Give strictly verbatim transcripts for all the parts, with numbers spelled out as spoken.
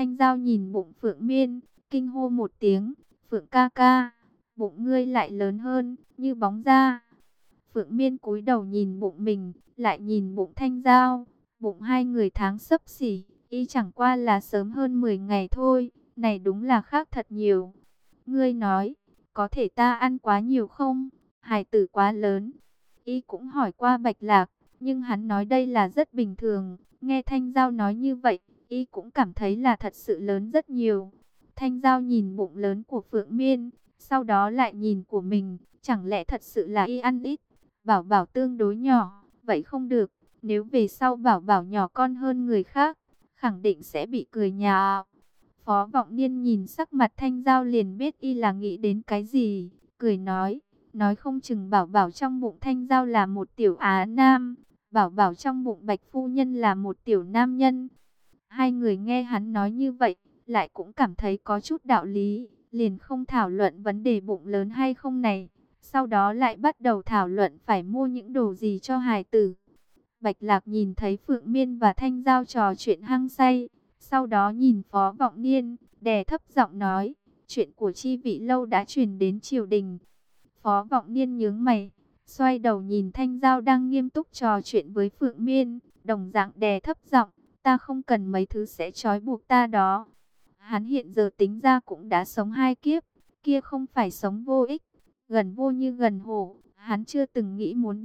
Thanh Giao nhìn bụng Phượng Miên, kinh hô một tiếng, Phượng ca ca, bụng ngươi lại lớn hơn, như bóng da. Phượng Miên cúi đầu nhìn bụng mình, lại nhìn bụng Thanh Giao, bụng hai người tháng xấp xỉ, y chẳng qua là sớm hơn mười ngày thôi, này đúng là khác thật nhiều. Ngươi nói, có thể ta ăn quá nhiều không? Hài tử quá lớn. Y cũng hỏi qua Bạch Lạc, nhưng hắn nói đây là rất bình thường. Nghe Thanh Giao nói như vậy, y cũng cảm thấy là thật sự lớn rất nhiều. Thanh Giao nhìn bụng lớn của Phượng Miên, sau đó lại nhìn của mình, chẳng lẽ thật sự là y ăn ít, Bảo Bảo tương đối nhỏ, vậy không được. Nếu về sau Bảo Bảo nhỏ con hơn người khác, khẳng định sẽ bị cười nhạo. Phó Vọng Niên nhìn sắc mặt Thanh Giao liền biết y là nghĩ đến cái gì, cười nói, nói không chừng Bảo Bảo trong bụng Thanh Giao là một tiểu á nam, Bảo Bảo trong bụng Bạch Phu Nhân là một tiểu nam nhân. Hai người nghe hắn nói như vậy, lại cũng cảm thấy có chút đạo lý, liền không thảo luận vấn đề bụng lớn hay không này. Sau đó lại bắt đầu thảo luận phải mua những đồ gì cho hài tử. Bạch Lạc nhìn thấy Phượng Miên và Thanh Giao trò chuyện hăng say, sau đó nhìn Phó Vọng Niên, đè thấp giọng nói, chuyện của Chi Vị Lâu đã truyền đến triều đình. Phó Vọng Niên nhướng mày, xoay đầu nhìn Thanh Giao đang nghiêm túc trò chuyện với Phượng Miên, đồng dạng đè thấp giọng, ta không cần mấy thứ sẽ trói buộc ta đó. Hắn hiện giờ tính ra cũng đã sống hai kiếp, kia không phải sống vô ích, gần vô như gần hổ, hắn chưa từng nghĩ muốn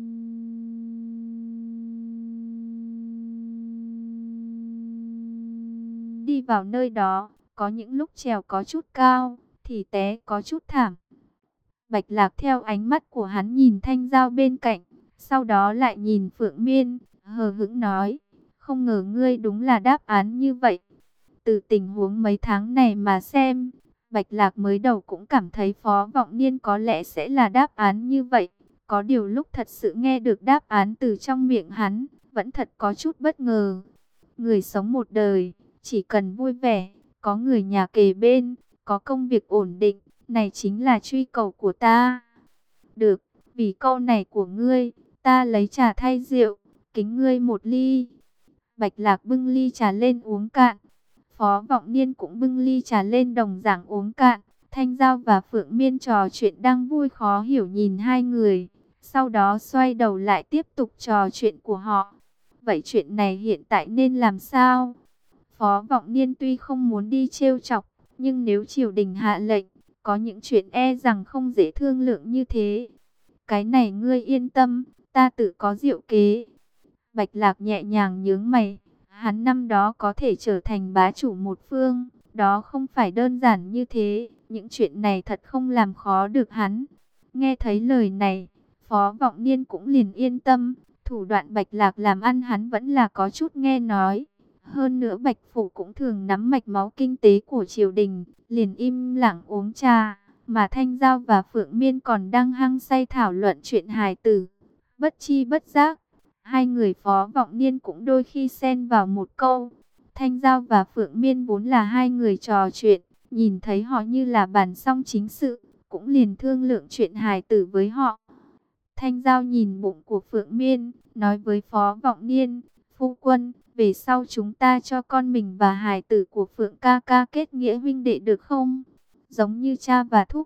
đi vào nơi đó, có những lúc trèo có chút cao, thì té có chút thảm. Bạch Lạc theo ánh mắt của hắn nhìn Thanh Giao bên cạnh, sau đó lại nhìn Phượng Miên, hờ hững nói, không ngờ ngươi đúng là đáp án như vậy. Từ tình huống mấy tháng này mà xem, Bạch Lạc mới đầu cũng cảm thấy Phó Vọng Niên có lẽ sẽ là đáp án như vậy. Có điều lúc thật sự nghe được đáp án từ trong miệng hắn, vẫn thật có chút bất ngờ. Người sống một đời, chỉ cần vui vẻ, có người nhà kề bên, có công việc ổn định, này chính là truy cầu của ta. Được, vì câu này của ngươi, ta lấy trà thay rượu, kính ngươi một ly. Bạch Lạc bưng ly trà lên uống cạn. Phó Vọng Niên cũng bưng ly trà lên đồng dạng uống cạn. Thanh Giao và Phượng Miên trò chuyện đang vui khó hiểu nhìn hai người. Sau đó xoay đầu lại tiếp tục trò chuyện của họ. Vậy chuyện này hiện tại nên làm sao? Phó Vọng Niên tuy không muốn đi trêu chọc, nhưng nếu triều đình hạ lệnh, có những chuyện e rằng không dễ thương lượng như thế. Cái này ngươi yên tâm, ta tự có diệu kế. Bạch Lạc nhẹ nhàng nhướng mày, hắn năm đó có thể trở thành bá chủ một phương, đó không phải đơn giản như thế, những chuyện này thật không làm khó được hắn. Nghe thấy lời này, Phó Vọng Niên cũng liền yên tâm, thủ đoạn Bạch Lạc làm ăn hắn vẫn là có chút nghe nói. Hơn nữa Bạch Phủ cũng thường nắm mạch máu kinh tế của triều đình, liền im lặng uống trà, mà Thanh Giao và Phượng Miên còn đang hăng say thảo luận chuyện hài tử. Bất chi bất giác, hai người Phó Vọng Niên cũng đôi khi xen vào một câu. Thanh Giao và Phượng Miên vốn là hai người trò chuyện, nhìn thấy họ như là bàn xong chính sự, cũng liền thương lượng chuyện hài tử với họ. Thanh Giao nhìn bụng của Phượng Miên, nói với Phó Vọng Niên, phu quân, về sau chúng ta cho con mình và hài tử của Phượng ca ca kết nghĩa huynh đệ được không? Giống như cha và thúc.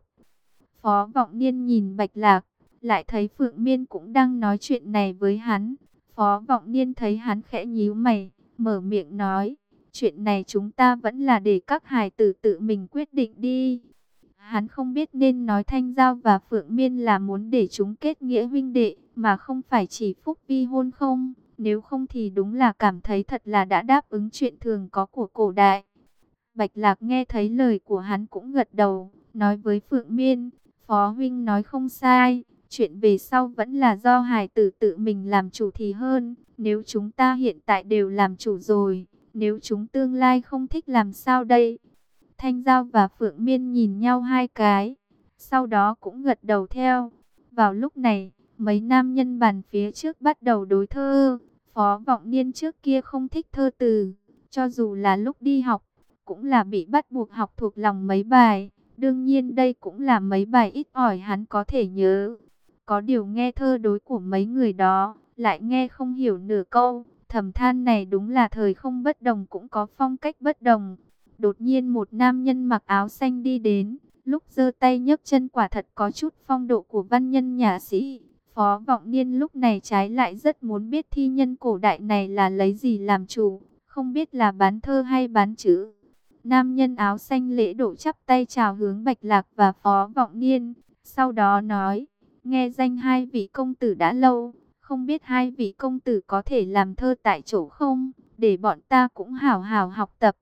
Phó Vọng Niên nhìn Bạch Lạc, lại thấy Phượng Miên cũng đang nói chuyện này với hắn. Phó Vọng Niên thấy hắn khẽ nhíu mày, mở miệng nói, chuyện này chúng ta vẫn là để các hài tử tự mình quyết định đi. Hắn không biết nên nói Thanh Giao và Phượng Miên là muốn để chúng kết nghĩa huynh đệ, mà không phải chỉ phúc vi hôn không. Nếu không thì đúng là cảm thấy thật là đã đáp ứng chuyện thường có của cổ đại. Bạch Lạc nghe thấy lời của hắn cũng gật đầu, nói với Phượng Miên, Phó huynh nói không sai, chuyện về sau vẫn là do hài tử tự mình làm chủ thì hơn. Nếu chúng ta hiện tại đều làm chủ rồi, nếu chúng tương lai không thích làm sao đây? Thanh Giao và Phượng Miên nhìn nhau hai cái, sau đó cũng gật đầu theo. Vào lúc này, mấy nam nhân bàn phía trước bắt đầu đối thơ. Phó Vọng Niên trước kia không thích thơ từ, cho dù là lúc đi học, cũng là bị bắt buộc học thuộc lòng mấy bài. Đương nhiên đây cũng là mấy bài ít ỏi hắn có thể nhớ. Có điều nghe thơ đối của mấy người đó, lại nghe không hiểu nửa câu. Thầm than này đúng là thời không bất đồng cũng có phong cách bất đồng. Đột nhiên một nam nhân mặc áo xanh đi đến, lúc giơ tay nhấc chân quả thật có chút phong độ của văn nhân nhà sĩ. Phó Vọng Niên lúc này trái lại rất muốn biết thi nhân cổ đại này là lấy gì làm chủ, không biết là bán thơ hay bán chữ. Nam nhân áo xanh lễ độ chắp tay chào hướng Bạch Lạc và Phó Vọng Niên, sau đó nói, nghe danh hai vị công tử đã lâu, không biết hai vị công tử có thể làm thơ tại chỗ không, để bọn ta cũng hào hào học tập.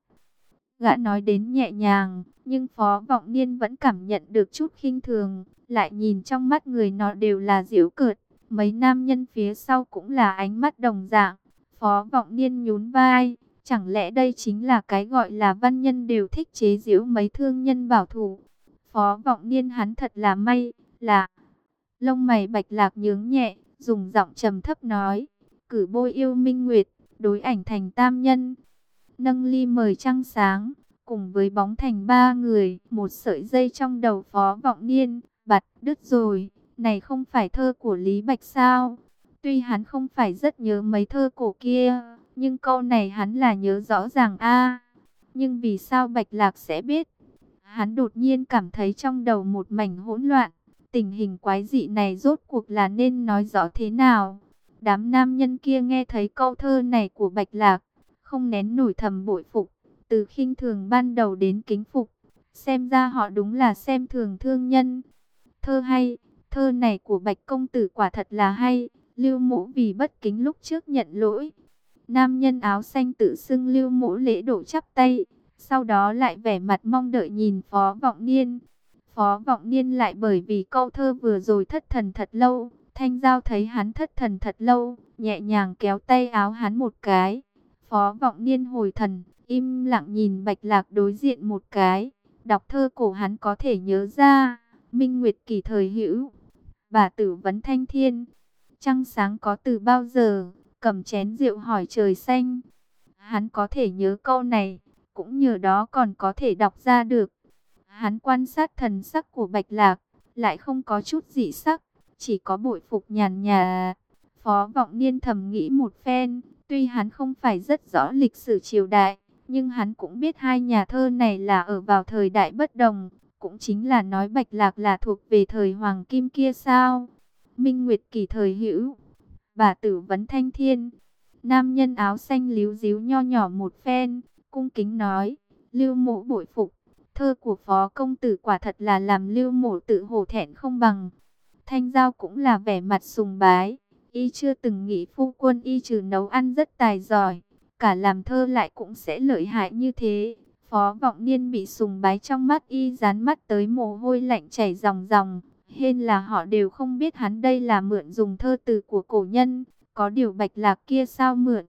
Gã nói đến nhẹ nhàng, nhưng Phó Vọng Niên vẫn cảm nhận được chút khinh thường, lại nhìn trong mắt người nó đều là giễu cợt, mấy nam nhân phía sau cũng là ánh mắt đồng dạng. Phó Vọng Niên nhún vai, chẳng lẽ đây chính là cái gọi là văn nhân đều thích chế giễu mấy thương nhân bảo thủ. Phó Vọng Niên hắn thật là may, là lông mày Bạch Lạc nhướng nhẹ, dùng giọng trầm thấp nói, cử bôi yêu minh nguyệt, đối ảnh thành tam nhân. Nâng ly mời trăng sáng, cùng với bóng thành ba người, một sợi dây trong đầu Phó Vọng Niên, bật đứt rồi, này không phải thơ của Lý Bạch sao? Tuy hắn không phải rất nhớ mấy thơ cổ kia, nhưng câu này hắn là nhớ rõ ràng a. Nhưng vì sao Bạch Lạc sẽ biết? Hắn đột nhiên cảm thấy trong đầu một mảnh hỗn loạn, tình hình quái dị này rốt cuộc là nên nói rõ thế nào? Đám nam nhân kia nghe thấy câu thơ này của Bạch Lạc, không nén nổi thầm bội phục, từ khinh thường ban đầu đến kính phục, xem ra họ đúng là xem thường thương nhân. Thơ hay, thơ này của Bạch công tử quả thật là hay, Lưu Mỗ vì bất kính lúc trước nhận lỗi. Nam nhân áo xanh tự xưng Lưu Mỗ lễ độ chắp tay, sau đó lại vẻ mặt mong đợi nhìn Phó Vọng Niên. Phó Vọng Niên lại bởi vì câu thơ vừa rồi thất thần thật lâu, Thanh Giao thấy hắn thất thần thật lâu, nhẹ nhàng kéo tay áo hắn một cái. Phó Vọng Niên hồi thần, im lặng nhìn Bạch Lạc đối diện một cái. Đọc thơ cổ hắn có thể nhớ ra, Minh Nguyệt kỳ thời hữu, bà tử vấn thanh thiên. Trăng sáng có từ bao giờ, cầm chén rượu hỏi trời xanh. Hắn có thể nhớ câu này, cũng nhờ đó còn có thể đọc ra được. Hắn quan sát thần sắc của Bạch Lạc, lại không có chút dị sắc, chỉ có bội phục nhàn nhạt. Phó Vọng Niên thầm nghĩ một phen, tuy hắn không phải rất rõ lịch sử triều đại, nhưng hắn cũng biết hai nhà thơ này là ở vào thời đại bất đồng, cũng chính là nói Bạch Lạc là thuộc về thời Hoàng Kim kia sao. Minh Nguyệt kỳ thời hữu, bà tử vấn thanh thiên. Nam nhân áo xanh líu díu nho nhỏ một phen, cung kính nói, Lưu Mỗ bội phục, thơ của Phó công tử quả thật là làm Lưu Mỗ tự hổ thẹn không bằng. Thanh Giao cũng là vẻ mặt sùng bái, y chưa từng nghĩ phu quân y trừ nấu ăn rất tài giỏi, cả làm thơ lại cũng sẽ lợi hại như thế. Phó Vọng Niên bị sùng bái trong mắt y dán mắt tới mồ hôi lạnh chảy ròng ròng. Hên là họ đều không biết hắn đây là mượn dùng thơ từ của cổ nhân, có điều Bạch Lạc kia sao mượn.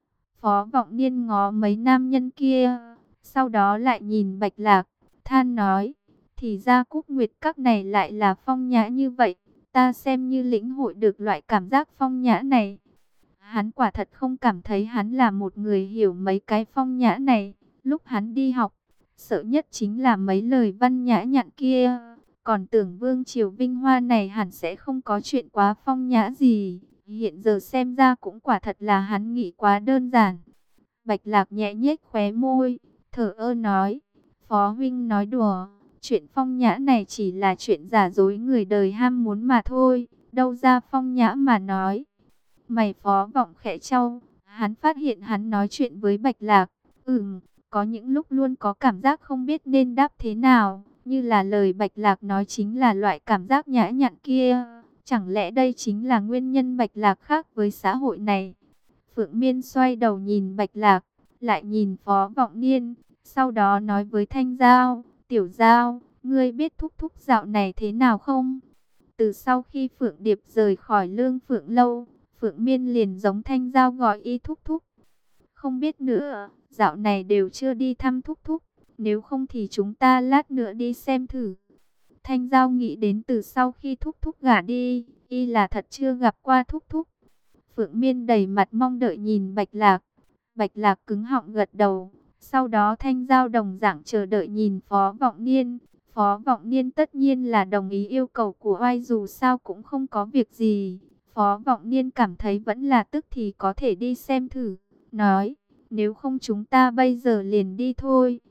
Phó Vọng Niên ngó mấy nam nhân kia, sau đó lại nhìn Bạch Lạc, than nói, thì ra Cúc Nguyệt các này lại là phong nhã như vậy, ta xem như lĩnh hội được loại cảm giác phong nhã này. Hắn quả thật không cảm thấy hắn là một người hiểu mấy cái phong nhã này, lúc hắn đi học, sợ nhất chính là mấy lời văn nhã nhặn kia. Còn tưởng Vương Triều Vinh Hoa này hẳn sẽ không có chuyện quá phong nhã gì. Hiện giờ xem ra cũng quả thật là hắn nghĩ quá đơn giản. Bạch Lạc nhẹ nhếch khóe môi, thở ơ nói, Phó huynh nói đùa, chuyện phong nhã này chỉ là chuyện giả dối người đời ham muốn mà thôi, đâu ra phong nhã mà nói. Mày Phó Vọng khẽ trao, hắn phát hiện hắn nói chuyện với Bạch Lạc, ừm, có những lúc luôn có cảm giác không biết nên đáp thế nào. Như là lời Bạch Lạc nói chính là loại cảm giác nhã nhặn kia. Chẳng lẽ đây chính là nguyên nhân Bạch Lạc khác với xã hội này? Phượng Miên xoay đầu nhìn Bạch Lạc, lại nhìn Phó Vọng Niên, sau đó nói với Thanh Giao, Tiểu Giao, ngươi biết thúc thúc dạo này thế nào không? Từ sau khi Phượng Điệp rời khỏi Lương Phượng Lâu, Phượng Miên liền giống Thanh Giao gọi y thúc thúc. Không biết nữa, dạo này đều chưa đi thăm thúc thúc. Nếu không thì chúng ta lát nữa đi xem thử. Thanh Giao nghĩ đến từ sau khi thúc thúc gả đi, y là thật chưa gặp qua thúc thúc. Phượng Miên đầy mặt mong đợi nhìn Bạch Lạc. Bạch Lạc cứng họng gật đầu. Sau đó Thanh Giao đồng dạng chờ đợi nhìn Phó Vọng Niên. Phó Vọng Niên tất nhiên là đồng ý yêu cầu của oai, dù sao cũng không có việc gì. Phó Vọng Niên cảm thấy vẫn là tức thì có thể đi xem thử. Nói, nếu không chúng ta bây giờ liền đi thôi.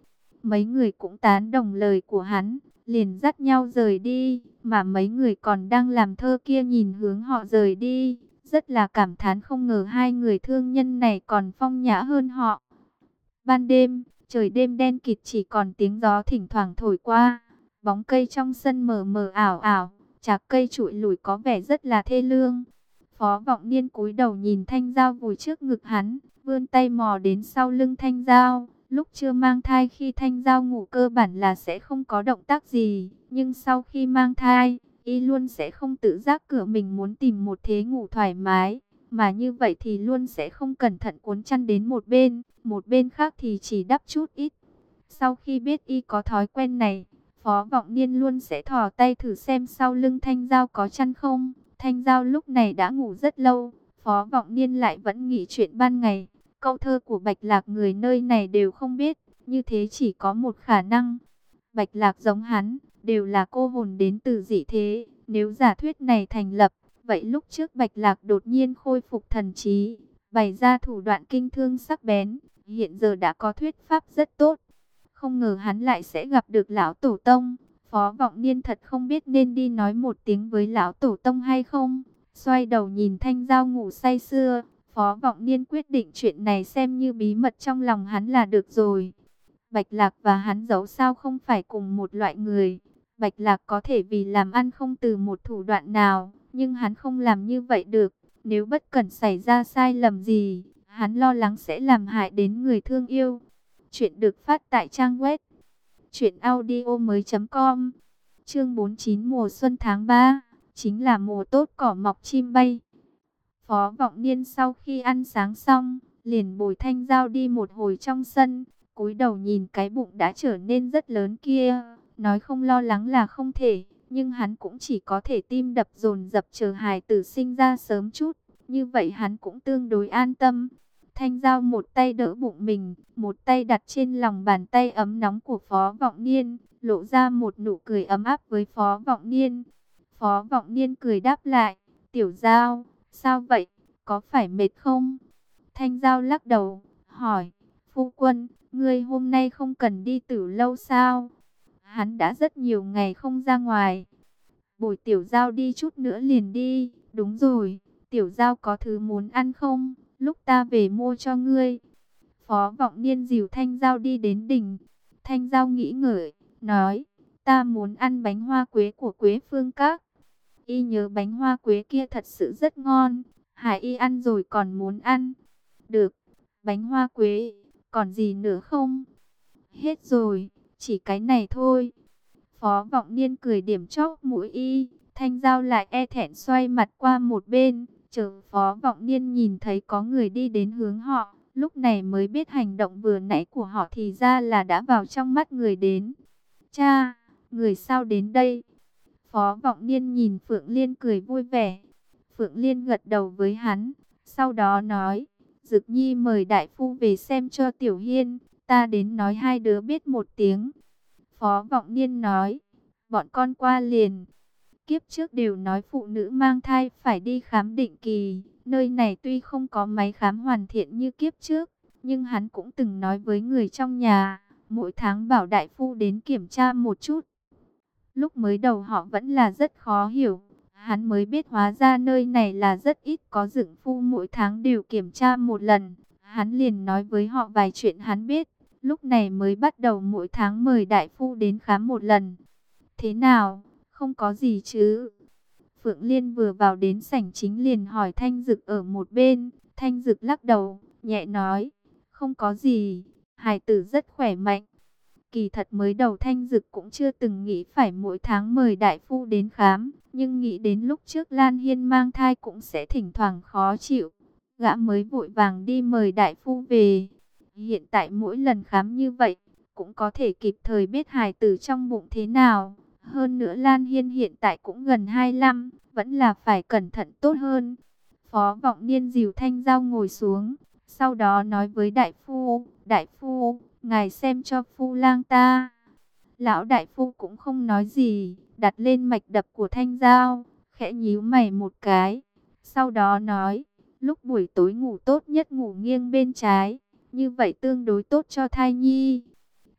Mấy người cũng tán đồng lời của hắn, liền dắt nhau rời đi, mà mấy người còn đang làm thơ kia nhìn hướng họ rời đi, rất là cảm thán không ngờ hai người thương nhân này còn phong nhã hơn họ. Ban đêm, trời đêm đen kịt chỉ còn tiếng gió thỉnh thoảng thổi qua, bóng cây trong sân mờ mờ ảo ảo, chạc cây trụi lủi có vẻ rất là thê lương. Phó Vọng Niên cúi đầu nhìn Thanh Dao vùi trước ngực hắn, vươn tay mò đến sau lưng Thanh Dao. Lúc chưa mang thai khi Thanh Dao ngủ cơ bản là sẽ không có động tác gì, nhưng sau khi mang thai, y luôn sẽ không tự giác cửa mình muốn tìm một thế ngủ thoải mái, mà như vậy thì luôn sẽ không cẩn thận cuốn chăn đến một bên, một bên khác thì chỉ đắp chút ít. Sau khi biết y có thói quen này, Phó Vọng Niên luôn sẽ thò tay thử xem sau lưng Thanh Dao có chăn không. Thanh Dao lúc này đã ngủ rất lâu, Phó Vọng Niên lại vẫn nghĩ chuyện ban ngày. Câu thơ của Bạch Lạc người nơi này đều không biết, như thế chỉ có một khả năng. Bạch Lạc giống hắn, đều là cô hồn đến từ dị thế. Nếu giả thuyết này thành lập, vậy lúc trước Bạch Lạc đột nhiên khôi phục thần trí, bày ra thủ đoạn kinh thương sắc bén, hiện giờ đã có thuyết pháp rất tốt. Không ngờ hắn lại sẽ gặp được lão tổ tông. Phó Vọng Niên thật không biết nên đi nói một tiếng với lão tổ tông hay không. Xoay đầu nhìn Thanh Dao ngủ say sưa, Phó Vọng Niên quyết định chuyện này xem như bí mật trong lòng hắn là được rồi. Bạch Lạc và hắn dẫu sao không phải cùng một loại người. Bạch Lạc có thể vì làm ăn không từ một thủ đoạn nào, nhưng hắn không làm như vậy được. Nếu bất cẩn xảy ra sai lầm gì, hắn lo lắng sẽ làm hại đến người thương yêu. Chuyện được phát tại trang web truyện audio mới chấm com. Chương bốn mươi chín mùa xuân tháng ba, chính là mùa tốt cỏ mọc chim bay. Phó Vọng Niên sau khi ăn sáng xong, liền bồi Thanh Dao đi một hồi trong sân, cúi đầu nhìn cái bụng đã trở nên rất lớn kia, nói không lo lắng là không thể, nhưng hắn cũng chỉ có thể tim đập dồn dập chờ hài tử sinh ra sớm chút, như vậy hắn cũng tương đối an tâm. Thanh Dao một tay đỡ bụng mình, một tay đặt trên lòng bàn tay ấm nóng của Phó Vọng Niên, lộ ra một nụ cười ấm áp với Phó Vọng Niên. Phó Vọng Niên cười đáp lại, Tiểu Dao, sao vậy, có phải mệt không? Thanh Dao lắc đầu, hỏi, phu quân, ngươi hôm nay không cần đi Tử Lâu sao? Hắn đã rất nhiều ngày không ra ngoài. Bồi Tiểu Dao đi chút nữa liền đi, đúng rồi, Tiểu Dao có thứ muốn ăn không? Lúc ta về mua cho ngươi. Phó Vọng Niên dìu Thanh Dao đi đến đỉnh. Thanh Dao nghĩ ngợi, nói, ta muốn ăn bánh hoa quế của Quế Phương Các. Y nhớ bánh hoa quế kia thật sự rất ngon. Hải Y ăn rồi còn muốn ăn. Được, bánh hoa quế, còn gì nữa không? Hết rồi, chỉ cái này thôi. Phó Vọng Niên cười điểm chóp mũi Y. Thanh Dao lại e thẹn xoay mặt qua một bên. Chờ Phó Vọng Niên nhìn thấy có người đi đến hướng họ, lúc này mới biết hành động vừa nãy của họ thì ra là đã vào trong mắt người đến. Cha, người sao đến đây? Phó Vọng Niên nhìn Phượng Liên cười vui vẻ. Phượng Liên gật đầu với hắn, sau đó nói, Dực Nhi mời đại phu về xem cho Tiểu Hiên, ta đến nói hai đứa biết một tiếng. Phó Vọng Niên nói, bọn con qua liền. Kiếp trước đều nói phụ nữ mang thai phải đi khám định kỳ, nơi này tuy không có máy khám hoàn thiện như kiếp trước, nhưng hắn cũng từng nói với người trong nhà, mỗi tháng bảo đại phu đến kiểm tra một chút. Lúc mới đầu họ vẫn là rất khó hiểu, hắn mới biết hóa ra nơi này là rất ít có dượng phu mỗi tháng đều kiểm tra một lần. Hắn liền nói với họ vài chuyện hắn biết, lúc này mới bắt đầu mỗi tháng mời đại phu đến khám một lần. Thế nào? Không có gì chứ? Phượng Liên vừa vào đến sảnh chính liền hỏi Thanh Dực ở một bên. Thanh Dực lắc đầu, nhẹ nói, không có gì, hài tử rất khỏe mạnh. Kỳ thật mới đầu Thanh Dực cũng chưa từng nghĩ phải mỗi tháng mời đại phu đến khám, nhưng nghĩ đến lúc trước Lan Hiên mang thai cũng sẽ thỉnh thoảng khó chịu, gã mới vội vàng đi mời đại phu về. Hiện tại mỗi lần khám như vậy, cũng có thể kịp thời biết hài tử trong bụng thế nào. Hơn nữa Lan Hiên hiện tại cũng gần hai mươi lăm, vẫn là phải cẩn thận tốt hơn. Phó Vọng Niên dìu Thanh Dao ngồi xuống, sau đó nói với đại phu, đại phu, ngài xem cho phu lang ta. Lão đại phu cũng không nói gì, đặt lên mạch đập của Thanh Dao, khẽ nhíu mày một cái. Sau đó nói, lúc buổi tối ngủ tốt nhất ngủ nghiêng bên trái, như vậy tương đối tốt cho thai nhi.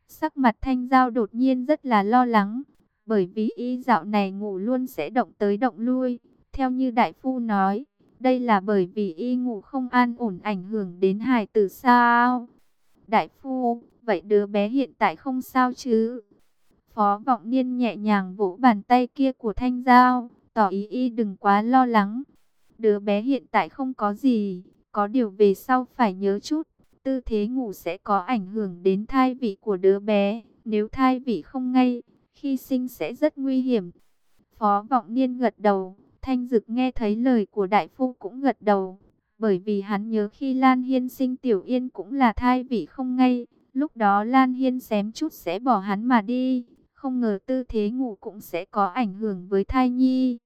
Sắc mặt Thanh Giao đột nhiên rất là lo lắng, bởi vì y dạo này ngủ luôn sẽ động tới động lui. Theo như đại phu nói, đây là bởi vì y ngủ không an ổn ảnh hưởng đến hài tử sao? Đại phu, vậy đứa bé hiện tại không sao chứ? Phó Vọng Niên nhẹ nhàng vỗ bàn tay kia của Thanh Giao, tỏ ý y đừng quá lo lắng. Đứa bé hiện tại không có gì, có điều về sau phải nhớ chút. Tư thế ngủ sẽ có ảnh hưởng đến thai vị của đứa bé. Nếu thai vị không ngay, khi sinh sẽ rất nguy hiểm. Phó Vọng Niên gật đầu, Thanh Dực nghe thấy lời của đại phu cũng gật đầu. Bởi vì hắn nhớ khi Lan Hiên sinh Tiểu Yên cũng là thai vị không ngay. Lúc đó Lan Hiên xém chút sẽ bỏ hắn mà đi. Không ngờ tư thế ngủ cũng sẽ có ảnh hưởng với thai nhi.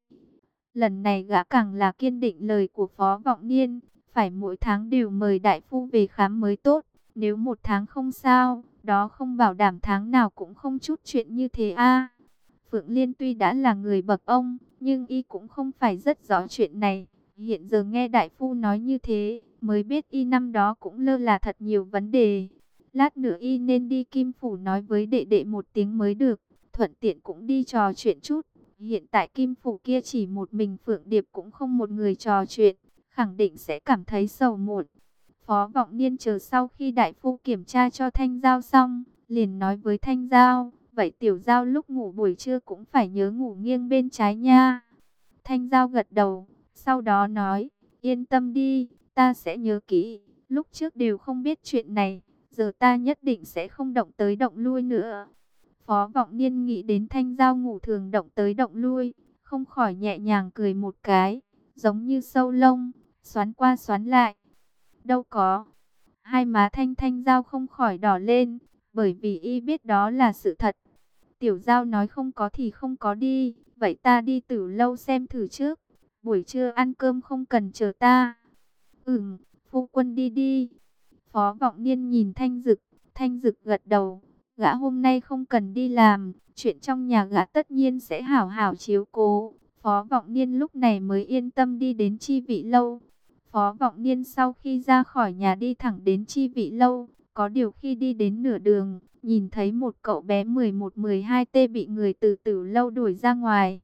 Lần này gã càng là kiên định lời của Phó Vọng Niên. Phải mỗi tháng đều mời đại phu về khám mới tốt. Nếu một tháng không sao, đó không bảo đảm tháng nào cũng không chút chuyện như thế a. Phượng Liên tuy đã là người bậc ông, nhưng y cũng không phải rất rõ chuyện này. Hiện giờ nghe đại phu nói như thế, mới biết y năm đó cũng lơ là thật nhiều vấn đề. Lát nữa y nên đi Kim Phủ nói với đệ đệ một tiếng mới được, thuận tiện cũng đi trò chuyện chút. Hiện tại Kim Phủ kia chỉ một mình Phượng Điệp cũng không một người trò chuyện, khẳng định sẽ cảm thấy sầu muộn. Phó Vọng Niên chờ sau khi đại phu kiểm tra cho Thanh Giao xong, liền nói với Thanh Giao, vậy Tiểu Giao lúc ngủ buổi trưa cũng phải nhớ ngủ nghiêng bên trái nha. Thanh Giao gật đầu, sau đó nói, yên tâm đi, ta sẽ nhớ kỹ, lúc trước đều không biết chuyện này, giờ ta nhất định sẽ không động tới động lui nữa. Phó Vọng Niên nghĩ đến Thanh Giao ngủ thường động tới động lui, không khỏi nhẹ nhàng cười một cái, giống như sâu lông, xoắn qua xoắn lại. Đâu có. Hai má Thanh Thanh Giao không khỏi đỏ lên, bởi vì y biết đó là sự thật. Tiểu Giao nói không có thì không có đi, vậy ta đi Tử Lâu xem thử trước. Buổi trưa ăn cơm không cần chờ ta. Ừm, phu quân đi đi. Phó Vọng Niên nhìn Thanh Dực, Thanh Dực gật đầu. Gã hôm nay không cần đi làm, chuyện trong nhà gã tất nhiên sẽ hảo hảo chiếu cố. Phó Vọng Niên lúc này mới yên tâm đi đến Chi Vị Lâu. Phó Vọng Niên sau khi ra khỏi nhà đi thẳng đến Chi Vị Lâu, có điều khi đi đến nửa đường, nhìn thấy một cậu bé mười một mười hai tê bị người từ Tử Lâu đuổi ra ngoài.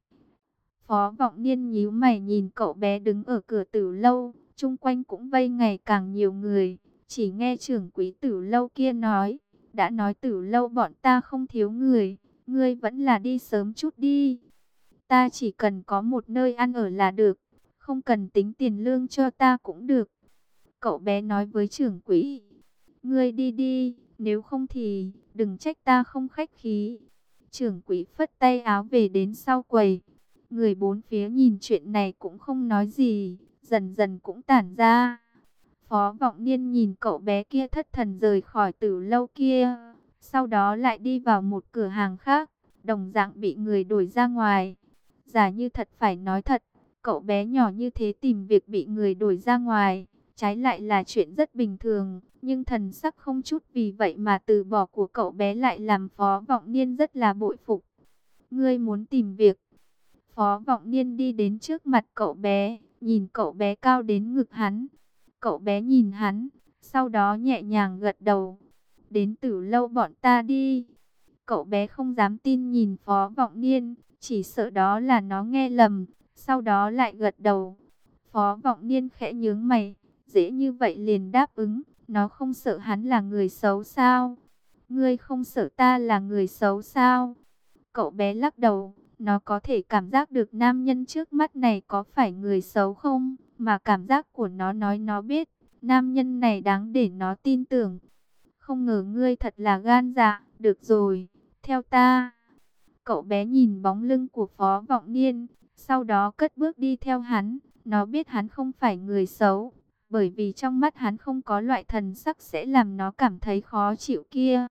Phó Vọng Niên nhíu mày nhìn cậu bé đứng ở cửa Tử Lâu, chung quanh cũng vây ngày càng nhiều người, chỉ nghe trưởng quý Tử Lâu kia nói, đã nói Tử Lâu bọn ta không thiếu người, ngươi vẫn là đi sớm chút đi. Ta chỉ cần có một nơi ăn ở là được, không cần tính tiền lương cho ta cũng được. Cậu bé nói với trưởng quỹ, ngươi đi đi, nếu không thì đừng trách ta không khách khí. Trưởng quỹ phất tay áo về đến sau quầy. Người bốn phía nhìn chuyện này cũng không nói gì, dần dần cũng tản ra. Phó Vọng Niên nhìn cậu bé kia thất thần rời khỏi Tử Lâu kia, sau đó lại đi vào một cửa hàng khác, đồng dạng bị người đuổi ra ngoài. Giả như thật phải nói thật, cậu bé nhỏ như thế tìm việc bị người đuổi ra ngoài, trái lại là chuyện rất bình thường, nhưng thần sắc không chút vì vậy mà từ bỏ của cậu bé lại làm Phó Vọng Niên rất là bội phục. Ngươi muốn tìm việc? Phó Vọng Niên đi đến trước mặt cậu bé, nhìn cậu bé cao đến ngực hắn. Cậu bé nhìn hắn, sau đó nhẹ nhàng gật đầu. Đến Tử Lâu bọn ta đi. Cậu bé không dám tin nhìn Phó Vọng Niên, chỉ sợ đó là nó nghe lầm, sau đó lại gật đầu. Phó Vọng Niên khẽ nhướng mày, dễ như vậy liền đáp ứng, nó không sợ hắn là người xấu sao? Ngươi không sợ ta là người xấu sao? Cậu bé lắc đầu, nó có thể cảm giác được nam nhân trước mắt này có phải người xấu không? Mà cảm giác của nó nói nó biết, nam nhân này đáng để nó tin tưởng. Không ngờ ngươi thật là gan dạ, được rồi, theo ta. Cậu bé nhìn bóng lưng của Phó Vọng Niên, sau đó cất bước đi theo hắn. Nó biết hắn không phải người xấu, bởi vì trong mắt hắn không có loại thần sắc sẽ làm nó cảm thấy khó chịu kia.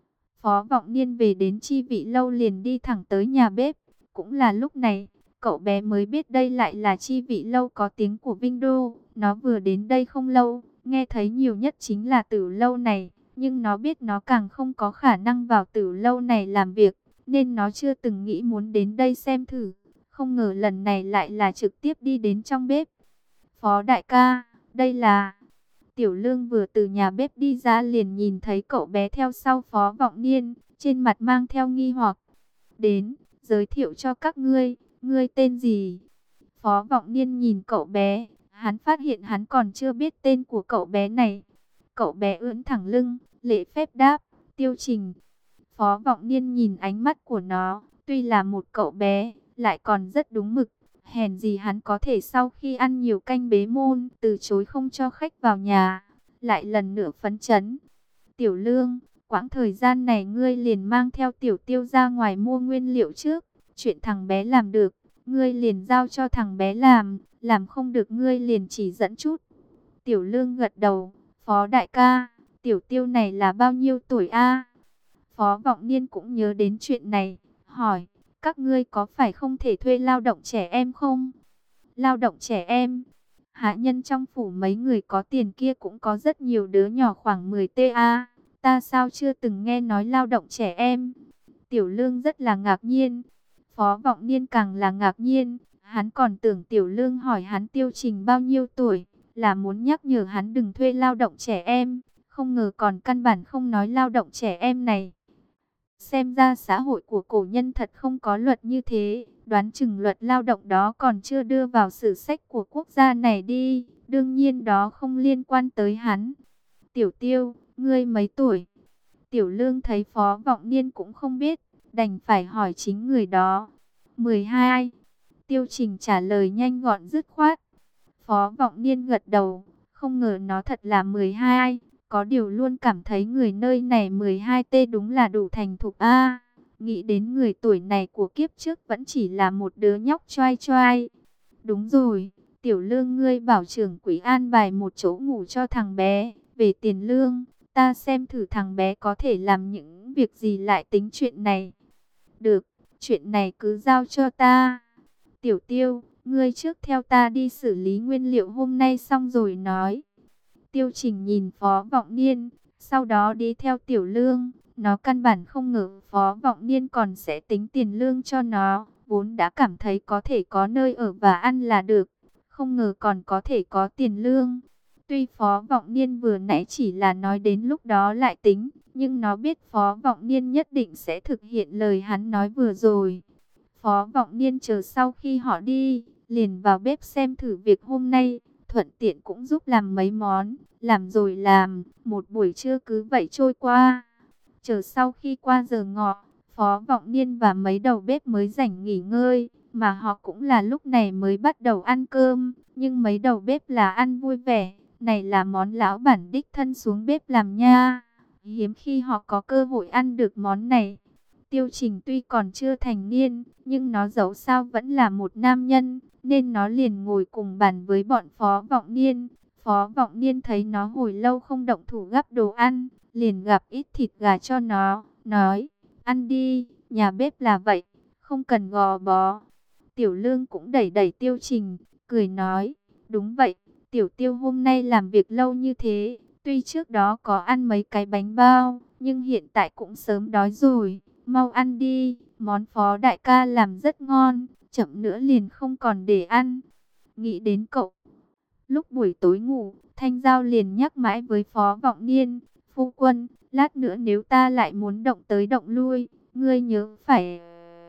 Phó Vọng Niên về đến Chi Vị Lâu liền đi thẳng tới nhà bếp. Cũng là lúc này, cậu bé mới biết đây lại là Chi Vị Lâu có tiếng của Vinh Đô. Nó vừa đến đây không lâu, nghe thấy nhiều nhất chính là Tử Lâu này. Nhưng nó biết nó càng không có khả năng vào Tử Lâu này làm việc, nên nó chưa từng nghĩ muốn đến đây xem thử. Không ngờ lần này lại là trực tiếp đi đến trong bếp. Phó đại ca, đây là... Tiểu Lương vừa từ nhà bếp đi ra liền nhìn thấy cậu bé theo sau Phó Vọng Niên, trên mặt mang theo nghi hoặc. Đến, giới thiệu cho các ngươi, ngươi tên gì? Phó Vọng Niên nhìn cậu bé, hắn phát hiện hắn còn chưa biết tên của cậu bé này. Cậu bé ưỡn thẳng lưng, lễ phép đáp, Tiêu Trình. Phó Vọng Niên nhìn ánh mắt của nó, tuy là một cậu bé, lại còn rất đúng mực. Hèn gì hắn có thể sau khi ăn nhiều canh bế môn, từ chối không cho khách vào nhà, lại lần nữa phấn chấn. Tiểu Lương, quãng thời gian này ngươi liền mang theo Tiểu Tiêu ra ngoài mua nguyên liệu trước. Chuyện thằng bé làm được, ngươi liền giao cho thằng bé làm, làm không được ngươi liền chỉ dẫn chút. Tiểu Lương gật đầu, Phó đại ca, Tiểu Tiêu này là bao nhiêu tuổi a? Phó Vọng Niên cũng nhớ đến chuyện này, hỏi, các ngươi có phải không thể thuê lao động trẻ em không? Lao động trẻ em? Hạ nhân trong phủ mấy người có tiền kia cũng có rất nhiều đứa nhỏ khoảng mười tuổi a. Ta sao chưa từng nghe nói lao động trẻ em? Tiểu Lương rất là ngạc nhiên. Phó Vọng Niên càng là ngạc nhiên. Hắn còn tưởng Tiểu Lương hỏi hắn Tiêu Trình bao nhiêu tuổi, là muốn nhắc nhở hắn đừng thuê lao động trẻ em. Không ngờ còn căn bản không nói lao động trẻ em này. Xem ra xã hội của cổ nhân thật không có luật như thế. Đoán chừng luật lao động đó còn chưa đưa vào sử sách của quốc gia này đi. Đương nhiên đó không liên quan tới hắn. Tiểu Tiêu, ngươi mấy tuổi? Tiểu Lương thấy Phó Vọng Niên cũng không biết, đành phải hỏi chính người đó. mười hai. Tiêu Trình trả lời nhanh gọn dứt khoát. Phó Vọng Niên gật đầu, không ngờ nó thật là mười hai. Có điều luôn cảm thấy người nơi này mười hai tuổi đúng là đủ thành thục a. Nghĩ đến người tuổi này của kiếp trước vẫn chỉ là một đứa nhóc choai choai. Đúng rồi, Tiểu Lương ngươi bảo trưởng quỹ an bài một chỗ ngủ cho thằng bé. Về tiền lương, ta xem thử thằng bé có thể làm những việc gì lại tính chuyện này. Được, chuyện này cứ giao cho ta. Tiểu Tiêu, ngươi trước theo ta đi xử lý nguyên liệu hôm nay xong rồi nói. Tiêu Trình nhìn Phó Vọng Niên, sau đó đi theo Tiểu Lương. Nó căn bản không ngờ Phó Vọng Niên còn sẽ tính tiền lương cho nó. Vốn đã cảm thấy có thể có nơi ở và ăn là được. Không ngờ còn có thể có tiền lương. Tuy Phó Vọng Niên vừa nãy chỉ là nói đến lúc đó lại tính. Nhưng nó biết Phó Vọng Niên nhất định sẽ thực hiện lời hắn nói vừa rồi. Phó Vọng Niên chờ sau khi họ đi, liền vào bếp xem thử việc hôm nay. Thuận tiện cũng giúp làm mấy món, làm rồi làm, một buổi trưa cứ vậy trôi qua. Chờ sau khi qua giờ ngọ, Phó Vọng Niên và mấy đầu bếp mới rảnh nghỉ ngơi, mà họ cũng là lúc này mới bắt đầu ăn cơm, nhưng mấy đầu bếp là ăn vui vẻ, này là món lão bản đích thân xuống bếp làm nha. Hiếm khi họ có cơ hội ăn được món này. Tiêu Trình tuy còn chưa thành niên, nhưng nó dẫu sao vẫn là một nam nhân, nên nó liền ngồi cùng bàn với bọn Phó Vọng Niên. Phó Vọng Niên thấy nó hồi lâu không động thủ gắp đồ ăn, liền gắp ít thịt gà cho nó, nói, ăn đi, nhà bếp là vậy, không cần gò bó. Tiểu Lương cũng đẩy đẩy Tiêu Trình, cười nói, đúng vậy, Tiểu Tiêu hôm nay làm việc lâu như thế, tuy trước đó có ăn mấy cái bánh bao, nhưng hiện tại cũng sớm đói rồi. Mau ăn đi, món Phó đại ca làm rất ngon, chậm nữa liền không còn để ăn. Nghĩ đến cậu. Lúc buổi tối ngủ, Thanh Giao liền nhắc mãi với Phó Vọng Niên, phu quân, lát nữa nếu ta lại muốn động tới động lui, ngươi nhớ phải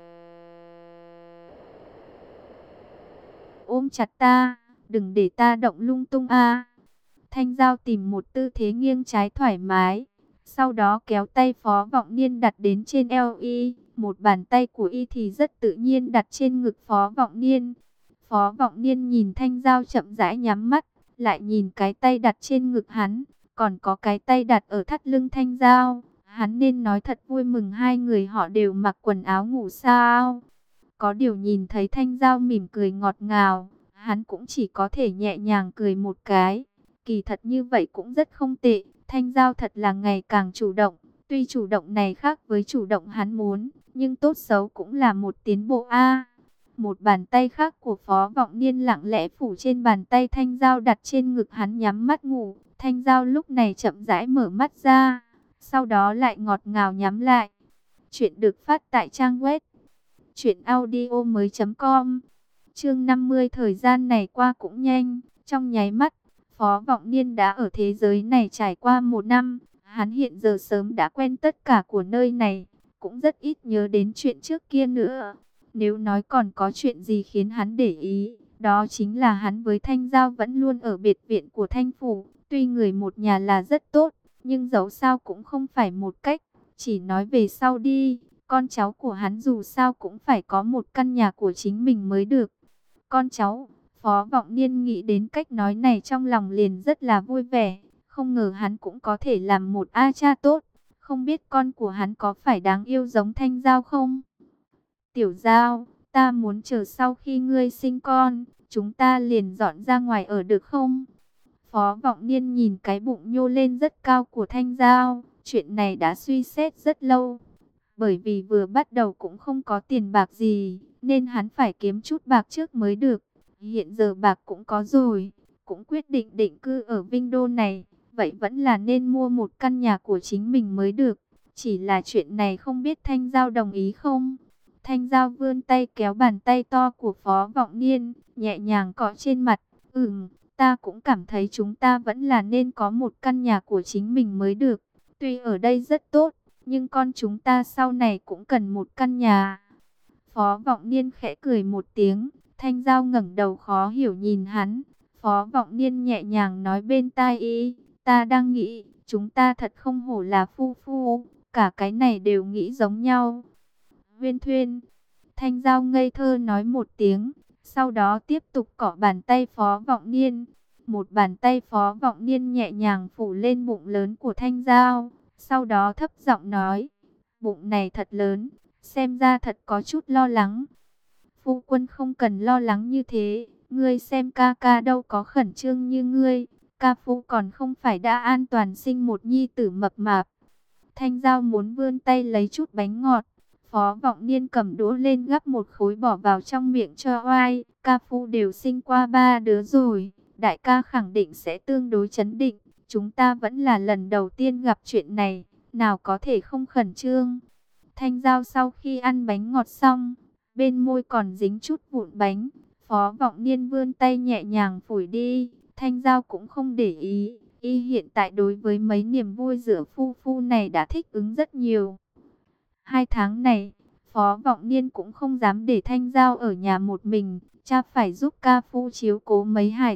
ôm chặt ta, đừng để ta động lung tung a. Thanh Giao tìm một tư thế nghiêng trái thoải mái. Sau đó kéo tay Phó Vọng Niên đặt đến trên eo y, một bàn tay của y thì rất tự nhiên đặt trên ngực Phó Vọng Niên. Phó Vọng Niên nhìn Thanh Giao chậm rãi nhắm mắt, lại nhìn cái tay đặt trên ngực hắn, còn có cái tay đặt ở thắt lưng Thanh Giao. Hắn nên nói thật vui mừng hai người họ đều mặc quần áo ngủ sao. Có điều nhìn thấy Thanh Giao mỉm cười ngọt ngào, hắn cũng chỉ có thể nhẹ nhàng cười một cái. Kỳ thật như vậy cũng rất không tệ. Thanh Giao thật là ngày càng chủ động, tuy chủ động này khác với chủ động hắn muốn, nhưng tốt xấu cũng là một tiến bộ a. Một bàn tay khác của Phó Vọng Niên lặng lẽ phủ trên bàn tay Thanh Giao đặt trên ngực hắn nhắm mắt ngủ. Thanh Giao lúc này chậm rãi mở mắt ra, sau đó lại ngọt ngào nhắm lại. Chuyện được phát tại trang web truyện audio mới chấm com. Chương năm mươi thời gian này qua cũng nhanh, trong nháy mắt. Phó Vọng Niên đã ở thế giới này trải qua một năm, hắn hiện giờ sớm đã quen tất cả của nơi này, cũng rất ít nhớ đến chuyện trước kia nữa. Nếu nói còn có chuyện gì khiến hắn để ý, đó chính là hắn với Thanh Giao vẫn luôn ở biệt viện của Thanh Phủ. Tuy người một nhà là rất tốt, nhưng dẫu sao cũng không phải một cách. Chỉ nói về sau đi, con cháu của hắn dù sao cũng phải có một căn nhà của chính mình mới được. Con cháu, Phó Vọng Niên nghĩ đến cách nói này trong lòng liền rất là vui vẻ. Không ngờ hắn cũng có thể làm một A cha tốt. Không biết con của hắn có phải đáng yêu giống Thanh Giao không? Tiểu Giao, ta muốn chờ sau khi ngươi sinh con, chúng ta liền dọn ra ngoài ở được không? Phó Vọng Niên nhìn cái bụng nhô lên rất cao của Thanh Giao. Chuyện này đã suy xét rất lâu. Bởi vì vừa bắt đầu cũng không có tiền bạc gì, nên hắn phải kiếm chút bạc trước mới được. Hiện giờ bạc cũng có rồi, cũng quyết định định cư ở Vinh Đô này. Vậy vẫn là nên mua một căn nhà của chính mình mới được. Chỉ là chuyện này không biết Thanh Giao đồng ý không? Thanh Giao vươn tay kéo bàn tay to của Phó Vọng Niên, nhẹ nhàng cọ trên mặt. Ừm, ta cũng cảm thấy chúng ta vẫn là nên có một căn nhà của chính mình mới được. Tuy ở đây rất tốt, nhưng con chúng ta sau này cũng cần một căn nhà. Phó Vọng Niên khẽ cười một tiếng, Thanh Giao ngẩng đầu khó hiểu nhìn hắn. Phó Vọng Niên nhẹ nhàng nói bên tai y, ta đang nghĩ, chúng ta thật không hổ là phu phu, cả cái này đều nghĩ giống nhau. Huyên Thuyên, Thanh Giao ngây thơ nói một tiếng, sau đó tiếp tục cọ bàn tay Phó Vọng Niên. Một bàn tay Phó Vọng Niên nhẹ nhàng phủ lên bụng lớn của Thanh Giao, sau đó thấp giọng nói, bụng này thật lớn, xem ra thật có chút lo lắng. Phu quân không cần lo lắng như thế, ngươi xem ca ca đâu có khẩn trương như ngươi, ca phu còn không phải đã an toàn sinh một nhi tử mập mạp. Thanh Giao muốn vươn tay lấy chút bánh ngọt, Phó Vọng Niên cầm đũa lên gắp một khối bỏ vào trong miệng cho oai, ca phu đều sinh qua ba đứa rồi, đại ca khẳng định sẽ tương đối chấn định, chúng ta vẫn là lần đầu tiên gặp chuyện này, nào có thể không khẩn trương. Thanh Giao sau khi ăn bánh ngọt xong, bên môi còn dính chút vụn bánh, Phó Vọng Niên vươn tay nhẹ nhàng phủi đi, Thanh Giao cũng không để ý, y hiện tại đối với mấy niềm vui giữa phu phu này đã thích ứng rất nhiều. Hai tháng này, Phó Vọng Niên cũng không dám để Thanh Giao ở nhà một mình, cha phải giúp ca phu chiếu cố mấy hài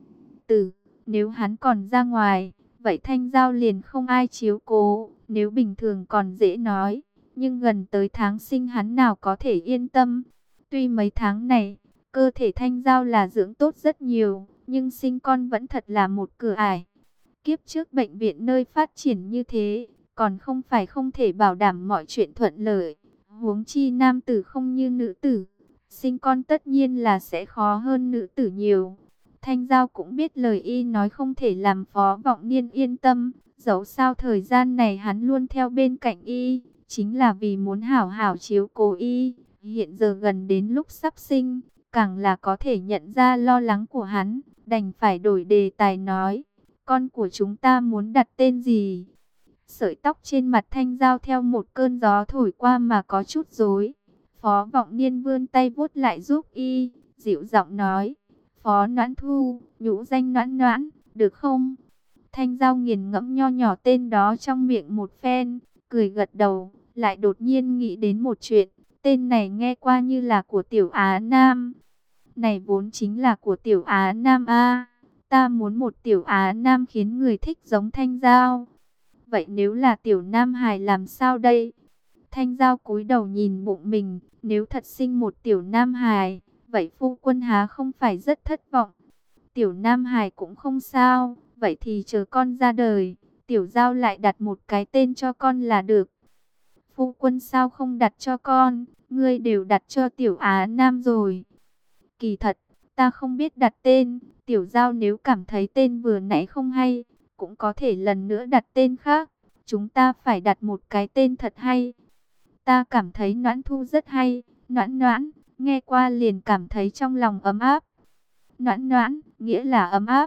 tử, nếu hắn còn ra ngoài, vậy Thanh Giao liền không ai chiếu cố, nếu bình thường còn dễ nói. Nhưng gần tới tháng sinh hắn nào có thể yên tâm. Tuy mấy tháng này, cơ thể Thanh Giao là dưỡng tốt rất nhiều, nhưng sinh con vẫn thật là một cửa ải. Kiếp trước bệnh viện nơi phát triển như thế, còn không phải không thể bảo đảm mọi chuyện thuận lợi. Huống chi nam tử không như nữ tử, sinh con tất nhiên là sẽ khó hơn nữ tử nhiều. Thanh Giao cũng biết lời y nói không thể làm Phó Vọng Niên yên tâm, dẫu sao thời gian này hắn luôn theo bên cạnh y, chính là vì muốn hảo hảo chiếu cố y. Hiện giờ gần đến lúc sắp sinh, càng là có thể nhận ra lo lắng của hắn, đành phải đổi đề tài nói, con của chúng ta muốn đặt tên gì? Sợi tóc trên mặt Thanh Giao theo một cơn gió thổi qua mà có chút rối. Phó Vọng Niên vươn tay vuốt lại giúp y, dịu giọng nói, Phó Noãn Thu, nhũ danh Noãn Noãn, được không? Thanh Giao nghiền ngẫm nho nhỏ tên đó trong miệng một phen, cười gật đầu, lại đột nhiên nghĩ đến một chuyện, tên này nghe qua như là của Tiểu Á Nam. Này vốn chính là của Tiểu Á Nam a, ta muốn một Tiểu Á Nam khiến người thích giống Thanh Giao. Vậy nếu là Tiểu Nam Hải làm sao đây? Thanh Giao cúi đầu nhìn bụng mình, nếu thật sinh một Tiểu Nam Hải, vậy phu quân há không phải rất thất vọng. Tiểu Nam Hải cũng không sao, vậy thì chờ con ra đời, Tiểu Giao lại đặt một cái tên cho con là được. Phu quân sao không đặt cho con, ngươi đều đặt cho Tiểu Á Nam rồi. Kỳ thật, ta không biết đặt tên, Tiểu Giao nếu cảm thấy tên vừa nãy không hay, cũng có thể lần nữa đặt tên khác. Chúng ta phải đặt một cái tên thật hay. Ta cảm thấy Noãn Thu rất hay, Noãn Noãn, nghe qua liền cảm thấy trong lòng ấm áp. Noãn Noãn, nghĩa là ấm áp.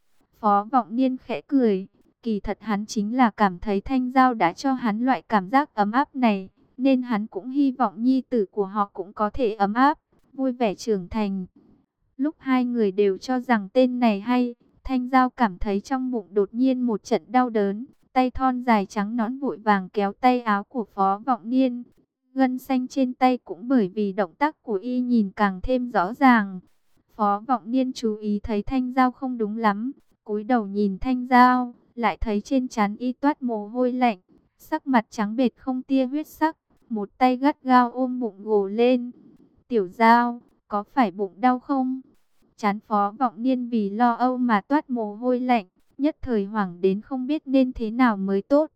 Phó Vọng Niên khẽ cười, kỳ thật hắn chính là cảm thấy Thanh Giao đã cho hắn loại cảm giác ấm áp này, nên hắn cũng hy vọng nhi tử của họ cũng có thể ấm áp, vui vẻ trưởng thành. Lúc hai người đều cho rằng tên này hay, Thanh Giao cảm thấy trong bụng đột nhiên một trận đau đớn, tay thon dài trắng nõn vội vàng kéo tay áo của Phó Vọng Niên. Gân xanh trên tay cũng bởi vì động tác của y nhìn càng thêm rõ ràng. Phó Vọng Niên chú ý thấy Thanh Giao không đúng lắm, cúi đầu nhìn Thanh Giao, lại thấy trên trán y toát mồ hôi lạnh, sắc mặt trắng bệch không tia huyết sắc, một tay gắt gao ôm bụng gồ lên. Tiểu Giao, có phải bụng đau không? Trán Phó Vọng Niên vì lo âu mà toát mồ hôi lạnh, nhất thời hoảng đến không biết nên thế nào mới tốt.